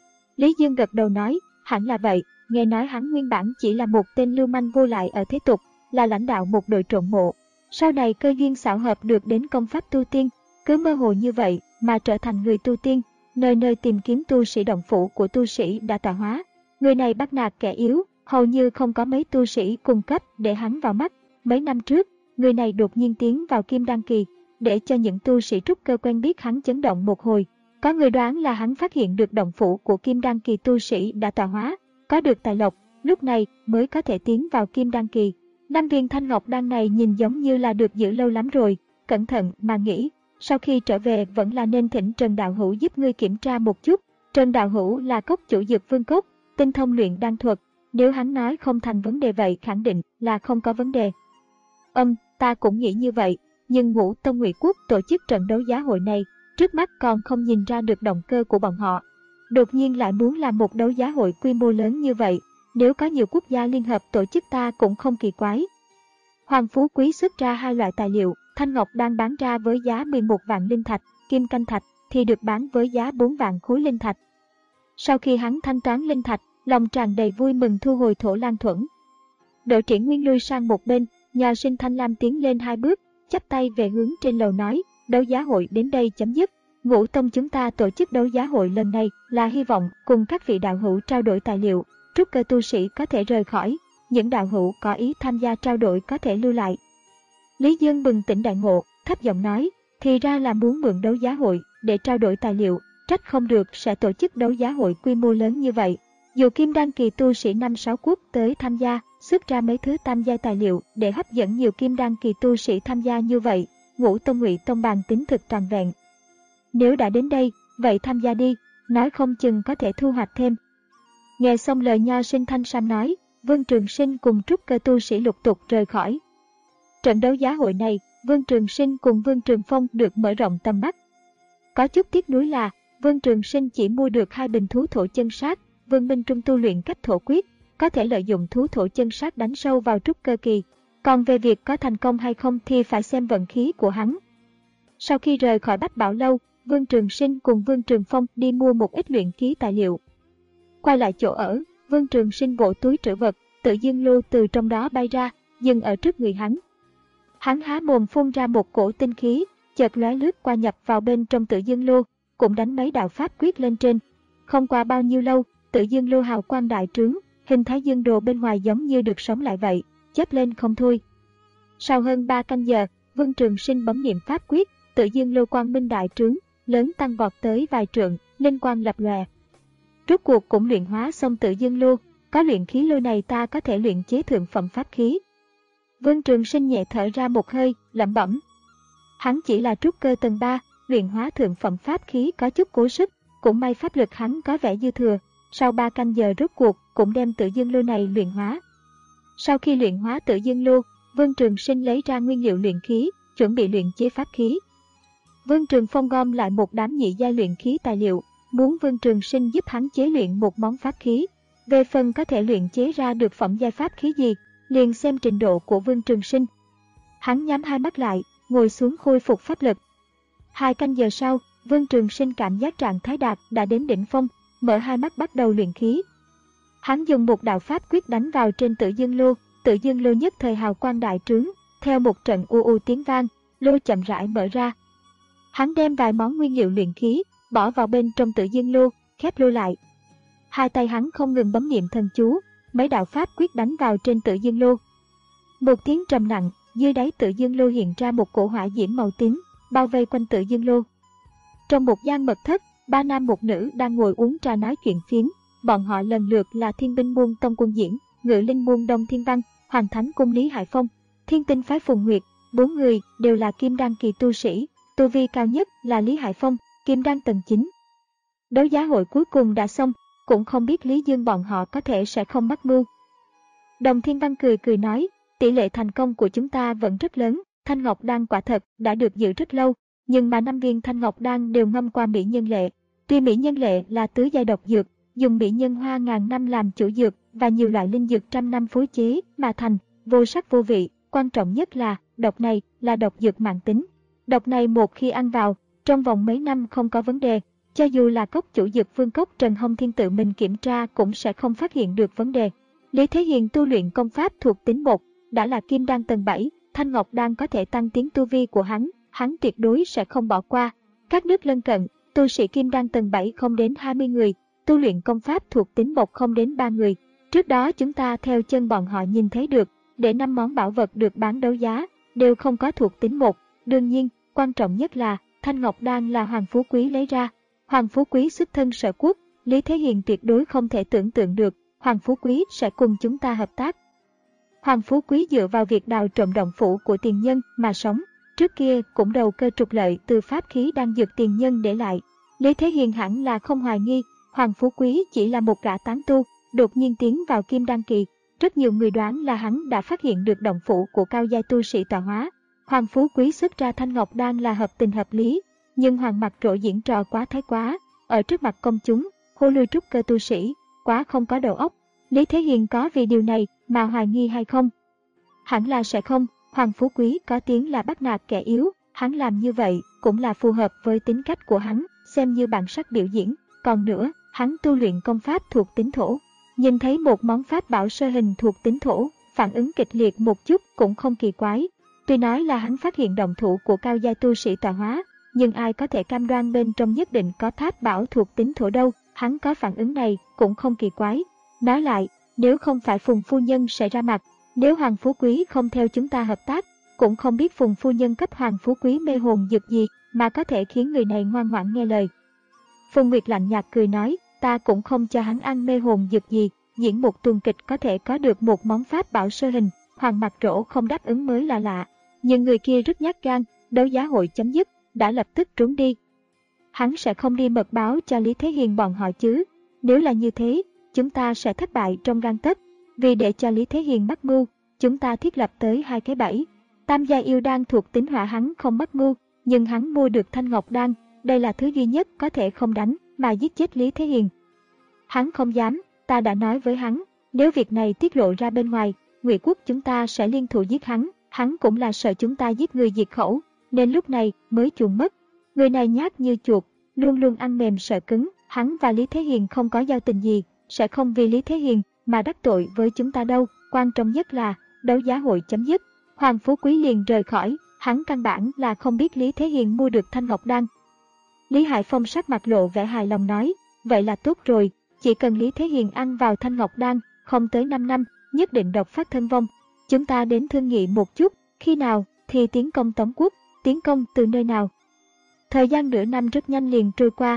[SPEAKER 1] Lý Dương gật đầu nói, hẳn là vậy, nghe nói hắn nguyên bản chỉ là một tên lưu manh vô lại ở thế tục, là lãnh đạo một đội trộm mộ. Sau này cơ duyên xảo hợp được đến công pháp tu tiên, cứ mơ hồ như vậy mà trở thành người tu tiên, nơi nơi tìm kiếm tu sĩ động phủ của tu sĩ đã tọa hóa. Người này bắt nạt kẻ yếu, hầu như không có mấy tu sĩ cung cấp để hắn vào mắt. Mấy năm trước, người này đột nhiên tiến vào kim đan kỳ, để cho những tu sĩ trúc cơ quen biết hắn chấn động một hồi. Có người đoán là hắn phát hiện được động phủ của kim đan kỳ tu sĩ đã tọa hóa, có được tài lộc, lúc này mới có thể tiến vào kim đan kỳ. Năm viên thanh ngọc đan này nhìn giống như là được giữ lâu lắm rồi, cẩn thận mà nghĩ, sau khi trở về vẫn là nên thỉnh Trần Đạo Hữu giúp ngươi kiểm tra một chút. Trần Đạo Hữu là cốc chủ Dược Vương Cốc, tinh thông luyện đan thuật, nếu hắn nói không thành vấn đề vậy khẳng định là không có vấn đề. Âm, ta cũng nghĩ như vậy, nhưng Ngũ Tông Ngụy Quốc tổ chức trận đấu giá hội này, trước mắt còn không nhìn ra được động cơ của bọn họ. Đột nhiên lại muốn làm một đấu giá hội quy mô lớn như vậy, nếu có nhiều quốc gia liên hợp tổ chức ta cũng không kỳ quái. Hoàng Phú Quý xuất ra hai loại tài liệu, thanh ngọc đang bán ra với giá mười một vạn linh thạch, kim canh thạch thì được bán với giá bốn vạn khối linh thạch. Sau khi hắn thanh toán linh thạch, lòng tràn đầy vui mừng thu hồi Thổ Lan Thuẫn. Đội Triển Nguyên lui sang một bên, nhà sinh Thanh Lam tiến lên hai bước, chắp tay về hướng trên lầu nói, đấu giá hội đến đây chấm dứt. Ngũ Tông chúng ta tổ chức đấu giá hội lần này là hy vọng cùng các vị đạo hữu trao đổi tài liệu, trúc cơ tu sĩ có thể rời khỏi, những đạo hữu có ý tham gia trao đổi có thể lưu lại. Lý Dương bừng tỉnh đại ngộ, thấp giọng nói, thì ra là muốn mượn đấu giá hội để trao đổi tài liệu, trách không được sẽ tổ chức đấu giá hội quy mô lớn như vậy. Dù kim đan kỳ tu sĩ năm sáu quốc tới tham gia, xuất ra mấy thứ tam giai tài liệu để hấp dẫn nhiều kim đan kỳ tu sĩ tham gia như vậy, Ngũ Tông Ngụy Tông bàn tính thực toàn vẹn. Nếu đã đến đây, vậy tham gia đi, nói không chừng có thể thu hoạch thêm. Nghe xong lời nho sinh Thanh Sam nói, Vương Trường Sinh cùng trúc cơ tu sĩ lục tục rời khỏi. Trận đấu giá hội này, Vương Trường Sinh cùng Vương Trường Phong được mở rộng tầm mắt. Có chút tiếc nuối là, Vương Trường Sinh chỉ mua được hai bình thú thổ chân sát, Vương Minh Trung tu luyện cách thổ quyết, có thể lợi dụng thú thổ chân sát đánh sâu vào trúc cơ kỳ. Còn về việc có thành công hay không thì phải xem vận khí của hắn. Sau khi rời khỏi Bách Bảo Lâu, Vương Trường Sinh cùng Vương Trường Phong đi mua một ít luyện khí tài liệu. Quay lại chỗ ở, Vương Trường Sinh vỗ túi trữ vật, tự dương lô từ trong đó bay ra, dừng ở trước người hắn. Hắn há mồm phun ra một cổ tinh khí, chợt lóe lướt qua nhập vào bên trong tự dương lô, cũng đánh mấy đạo pháp quyết lên trên. Không qua bao nhiêu lâu, tự dương lô hào quang đại trướng, hình thái dương đồ bên ngoài giống như được sống lại vậy, chớp lên không thôi. Sau hơn ba canh giờ, Vương Trường Sinh bấm niệm pháp quyết, tự dương lô quang minh đại trướng, lớn tăng vọt tới vài trượng, linh quang lập lòe. Rốt cuộc cũng luyện hóa xong tự dương lô, có luyện khí lô này ta có thể luyện chế thượng phẩm pháp khí. Vương Trường Sinh nhẹ thở ra một hơi, lẩm bẩm. Hắn chỉ là trúc cơ tầng ba, luyện hóa thượng phẩm pháp khí có chút cố sức, cũng may pháp lực hắn có vẻ dư thừa, sau ba canh giờ rốt cuộc cũng đem tự dương lô này luyện hóa. Sau khi luyện hóa tự dương lô, Vương Trường Sinh lấy ra nguyên liệu luyện khí, chuẩn bị luyện chế pháp khí. Vương Trường Phong gom lại một đám nhị giai luyện khí tài liệu, muốn Vương Trường Sinh giúp hắn chế luyện một món pháp khí. Về phần có thể luyện chế ra được phẩm giai pháp khí gì, liền xem trình độ của Vương Trường Sinh. Hắn nhắm hai mắt lại, ngồi xuống khôi phục pháp lực. Hai canh giờ sau, Vương Trường Sinh cảm giác trạng thái đạt đã đến đỉnh phong, mở hai mắt bắt đầu luyện khí. Hắn dùng một đạo pháp quyết đánh vào trên tự dương lô, tự dương lô nhất thời hào quang đại trướng, theo một trận u u tiếng vang, lô chậm rãi mở ra. Hắn đem vài món nguyên liệu luyện khí, bỏ vào bên trong tự dương lô, khép lô lại. Hai tay hắn không ngừng bấm niệm thần chú, mấy đạo pháp quyết đánh vào trên tự dương lô. Một tiếng trầm nặng, dưới đáy tự dương lô hiện ra một cổ hỏa diễm màu tím, bao vây quanh tự dương lô. Trong một gian mật thất, ba nam một nữ đang ngồi uống trà nói chuyện phiếm. Bọn họ lần lượt là Thiên Binh Môn Tông Quân Diễn, Ngự Linh Môn Đông Thiên Văn, Hoàng Thánh Cung Lý Hải Phong, Thiên Tinh Phái Phùng Nguyệt. Bốn người đều là kim đan kỳ tu sĩ, tu vi cao nhất là Lý Hải Phong, kim đan tầng chín. Đấu giá hội cuối cùng đã xong, cũng không biết Lý Dương bọn họ có thể sẽ không mắc mưu. Đồng Thiên Văn cười cười nói, tỷ lệ thành công của chúng ta vẫn rất lớn, Thanh Ngọc Đan quả thật đã được giữ rất lâu, nhưng mà năm viên Thanh Ngọc Đan đều ngâm qua mỹ nhân lệ. Tuy mỹ nhân lệ là tứ giai độc dược, dùng mỹ nhân hoa ngàn năm làm chủ dược và nhiều loại linh dược trăm năm phối chế mà thành, vô sắc vô vị, quan trọng nhất là độc này là độc dược mãn tính. Độc này một khi ăn vào, trong vòng mấy năm không có vấn đề, cho dù là cốc chủ dược vương cốc Trần Hồng Thiên tự mình kiểm tra cũng sẽ không phát hiện được vấn đề. Lý Thế Hiền tu luyện công pháp thuộc tính một, đã là kim đan tầng bảy, Thanh Ngọc Đan có thể tăng tiến tu vi của hắn, hắn tuyệt đối sẽ không bỏ qua. Các nước lân cận, tu sĩ kim đan tầng bảy không đến hai mươi người, tu luyện công pháp thuộc tính một không đến ba người. Trước đó chúng ta theo chân bọn họ nhìn thấy được, để năm món bảo vật được bán đấu giá, đều không có thuộc tính một. Đương nhiên, quan trọng nhất là, Thanh Ngọc Đan là Hoàng Phú Quý lấy ra. Hoàng Phú Quý xuất thân Sở Quốc, Lý Thế Hiền tuyệt đối không thể tưởng tượng được, Hoàng Phú Quý sẽ cùng chúng ta hợp tác. Hoàng Phú Quý dựa vào việc đào trộm động phủ của tiền nhân mà sống, trước kia cũng đầu cơ trục lợi từ pháp khí đang dược tiền nhân để lại. Lý Thế Hiền hẳn là không hoài nghi, Hoàng Phú Quý chỉ là một gã tán tu, đột nhiên tiến vào kim đan kỳ. Rất nhiều người đoán là hắn đã phát hiện được động phủ của cao giai tu sĩ tọa hóa. Hoàng Phú Quý xuất ra Thanh Ngọc Đan là hợp tình hợp lý, nhưng Hoàng Mặc Trổ diễn trò quá thái quá, ở trước mặt công chúng, hô lưu trúc cơ tu sĩ, quá không có đầu óc. Lý Thế Hiền có vì điều này mà hoài nghi hay không? Hẳn là sẽ không, Hoàng Phú Quý có tiếng là bắt nạt kẻ yếu, hắn làm như vậy cũng là phù hợp với tính cách của hắn, xem như bản sắc biểu diễn. Còn nữa, hắn tu luyện công pháp thuộc tính thổ, nhìn thấy một món pháp bảo sơ hình thuộc tính thổ, phản ứng kịch liệt một chút cũng không kỳ quái. Tuy nói là hắn phát hiện động thủ của cao giai tu sĩ tọa hóa, nhưng ai có thể cam đoan bên trong nhất định có pháp bảo thuộc tính thổ đâu, hắn có phản ứng này cũng không kỳ quái. Nói lại, nếu không phải Phùng phu nhân sẽ ra mặt, nếu Hoàng Phú Quý không theo chúng ta hợp tác, cũng không biết Phùng phu nhân cấp Hoàng Phú Quý mê hồn dược gì mà có thể khiến người này ngoan ngoãn nghe lời. Phùng Nguyệt lạnh nhạt cười nói, ta cũng không cho hắn ăn mê hồn dược gì, diễn một tuần kịch có thể có được một món pháp bảo sơ hình, Hoàng Mặc Trổ không đáp ứng mới là lạ. Nhưng người kia rất nhát gan, đấu giá hội chấm dứt, đã lập tức trốn đi. Hắn sẽ không đi mật báo cho Lý Thế Hiền bọn họ chứ, nếu là như thế, chúng ta sẽ thất bại trong gang tấc. Vì để cho Lý Thế Hiền mắc mưu, chúng ta thiết lập tới hai cái bẫy. Tam gia yêu đan thuộc tính hỏa hắn không mắc mưu, nhưng hắn mua được Thanh Ngọc Đan, đây là thứ duy nhất có thể không đánh mà giết chết Lý Thế Hiền. Hắn không dám, ta đã nói với hắn, nếu việc này tiết lộ ra bên ngoài, Ngụy quốc chúng ta sẽ liên thủ giết hắn, hắn cũng là sợ chúng ta giết người diệt khẩu, nên lúc này mới chuồn mất. Người này nhát như chuột, luôn luôn ăn mềm sợ cứng, hắn và Lý Thế Hiền không có giao tình gì, sẽ không vì Lý Thế Hiền mà đắc tội với chúng ta đâu, quan trọng nhất là đấu giá hội chấm dứt. Hoàng Phú Quý liền rời khỏi, hắn căn bản là không biết Lý Thế Hiền mua được Thanh Ngọc Đan. Lý Hải Phong sắc mặt lộ vẻ hài lòng nói, vậy là tốt rồi, chỉ cần Lý Thế Hiền ăn vào Thanh Ngọc Đan, không tới năm năm, nhất định độc phát thân vong. Chúng ta đến thương nghị một chút, khi nào thì tiến công Tống quốc, tiến công từ nơi nào? Thời gian nửa năm rất nhanh liền trôi qua.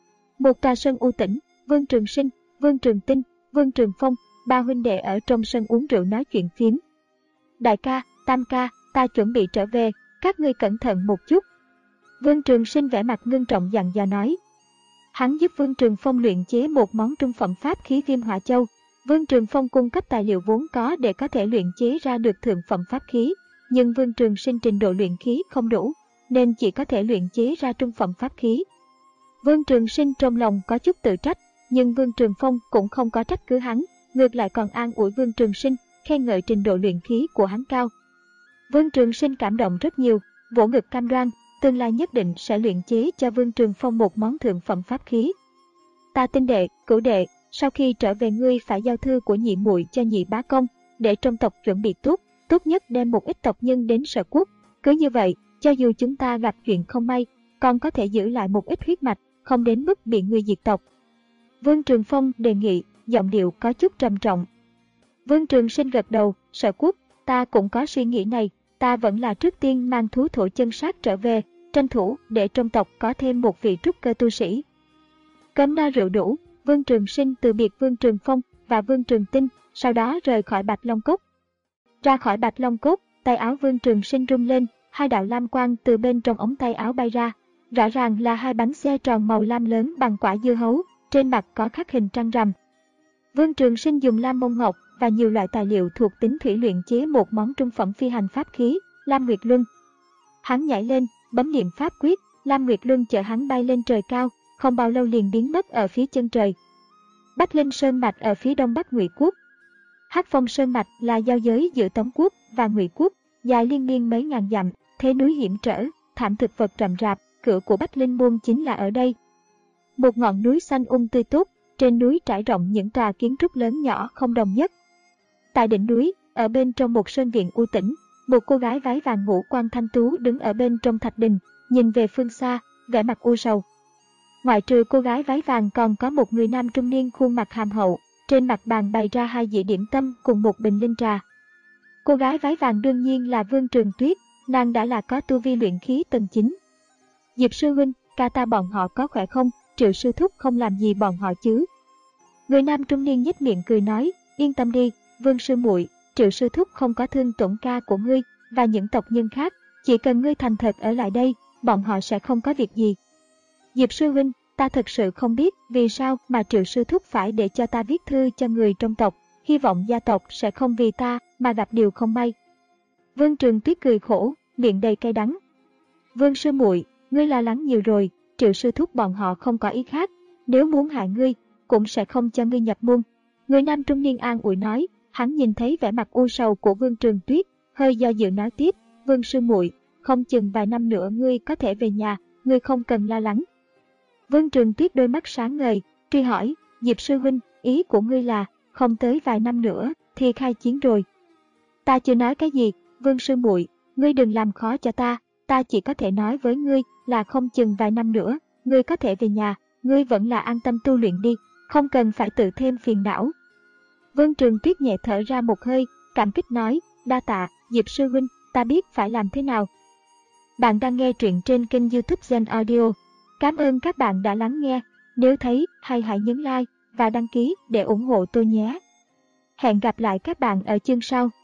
[SPEAKER 1] Một tòa sân u tĩnh, Vương Trường Sinh, Vương Trường Tinh, Vương Trường Phong, ba huynh đệ ở trong sân uống rượu nói chuyện phiếm. Đại ca, Tam ca, ta chuẩn bị trở về, các ngươi cẩn thận một chút. Vương Trường Sinh vẻ mặt ngưng trọng dặn dò nói. Hắn giúp Vương Trường Phong luyện chế một món trung phẩm pháp khí Viêm Hỏa Châu. Vương Trường Phong cung cấp tài liệu vốn có để có thể luyện chế ra được thượng phẩm pháp khí, nhưng Vương Trường Sinh trình độ luyện khí không đủ, nên chỉ có thể luyện chế ra trung phẩm pháp khí. Vương Trường Sinh trong lòng có chút tự trách, nhưng Vương Trường Phong cũng không có trách cứ hắn, ngược lại còn an ủi Vương Trường Sinh, khen ngợi trình độ luyện khí của hắn cao. Vương Trường Sinh cảm động rất nhiều, vỗ ngực cam đoan, tương lai nhất định sẽ luyện chế cho Vương Trường Phong một món thượng phẩm pháp khí. Ta tin đệ, cửu đệ, sau khi trở về ngươi phải giao thư của nhị muội cho nhị bá công, để trong tộc chuẩn bị tốt, tốt nhất đem một ít tộc nhân đến Sở Quốc. Cứ như vậy, cho dù chúng ta gặp chuyện không may, còn có thể giữ lại một ít huyết mạch, không đến mức bị người diệt tộc. Vương Trường Phong đề nghị, giọng điệu có chút trầm trọng. Vương Trường Sinh gật đầu, Sở Quốc, ta cũng có suy nghĩ này, ta vẫn là trước tiên mang thú thổ chân sát trở về, tranh thủ để trong tộc có thêm một vị trúc cơ tu sĩ. Cơm no rượu đủ, Vương Trường Sinh từ biệt Vương Trường Phong và Vương Trường Tinh, sau đó rời khỏi Bạch Long Cốc. Ra khỏi Bạch Long Cốc, tay áo Vương Trường Sinh rung lên, hai đạo lam quang từ bên trong ống tay áo bay ra. Rõ ràng là hai bánh xe tròn màu lam lớn bằng quả dưa hấu, trên mặt có khắc hình trăng rằm. Vương Trường Sinh dùng lam môn ngọc và nhiều loại tài liệu thuộc tính thủy luyện chế một món trung phẩm phi hành pháp khí, Lam Nguyệt Luân. Hắn nhảy lên, bấm niệm pháp quyết, Lam Nguyệt Luân chở hắn bay lên trời cao, không bao lâu liền biến mất ở phía chân trời. Bách Linh Sơn Mạch ở phía đông bắc Ngụy Quốc. Hắc Phong Sơn Mạch là giao giới giữa Tống Quốc và Ngụy Quốc, dài liên miên mấy ngàn dặm, thế núi hiểm trở, thảm thực vật rậm rạp, cửa của Bách Linh Môn chính là ở đây. Một ngọn núi xanh um tươi tốt, trên núi trải rộng những tòa kiến trúc lớn nhỏ không đồng nhất. Tại đỉnh núi, ở bên trong một sơn viện u tĩnh, một cô gái váy vàng ngũ quan thanh tú đứng ở bên trong thạch đình, nhìn về phương xa, vẻ mặt u sầu. Ngoại trừ cô gái váy vàng còn có một người nam trung niên khuôn mặt hàm hậu, trên mặt bàn bày ra hai dĩa điểm tâm cùng một bình linh trà. Cô gái váy vàng đương nhiên là Vương Trường Tuyết, nàng đã là có tu vi luyện khí tầng chín. Diệp sư huynh, ca ta bọn họ có khỏe không? Triệu sư thúc không làm gì bọn họ chứ? Người nam trung niên nhếch miệng cười nói, yên tâm đi, Vương sư muội, Triệu sư thúc không có thương tổn ca của ngươi và những tộc nhân khác, chỉ cần ngươi thành thật ở lại đây, bọn họ sẽ không có việc gì. Diệp sư huynh, ta thật sự không biết vì sao mà Triệu sư thúc phải để cho ta viết thư cho người trong tộc, hy vọng gia tộc sẽ không vì ta mà gặp điều không may. Vương Trường Tuyết cười khổ, miệng đầy cay đắng. Vương sư muội, ngươi lo lắng nhiều rồi, Triệu sư thúc bọn họ không có ý khác, nếu muốn hại ngươi, cũng sẽ không cho ngươi nhập môn. Người nam trung niên an ủi nói, hắn nhìn thấy vẻ mặt u sầu của Vương Trường Tuyết, hơi do dự nói tiếp, Vương sư muội, không chừng vài năm nữa ngươi có thể về nhà, ngươi không cần lo lắng. Vương Trường Tuyết đôi mắt sáng ngời, truy hỏi, Diệp sư huynh, ý của ngươi là, không tới vài năm nữa, thì khai chiến rồi. Ta chưa nói cái gì, Vương sư muội, ngươi đừng làm khó cho ta, ta chỉ có thể nói với ngươi là không chừng vài năm nữa, ngươi có thể về nhà, ngươi vẫn là an tâm tu luyện đi, không cần phải tự thêm phiền não. Vương Trường Tuyết nhẹ thở ra một hơi, cảm kích nói, đa tạ, Diệp sư huynh, ta biết phải làm thế nào. Bạn đang nghe truyện trên kênh YouTube Gen Audio. Cảm ơn các bạn đã lắng nghe, nếu thấy hay hãy nhấn like và đăng ký để ủng hộ tôi nhé. Hẹn gặp lại các bạn ở chương sau.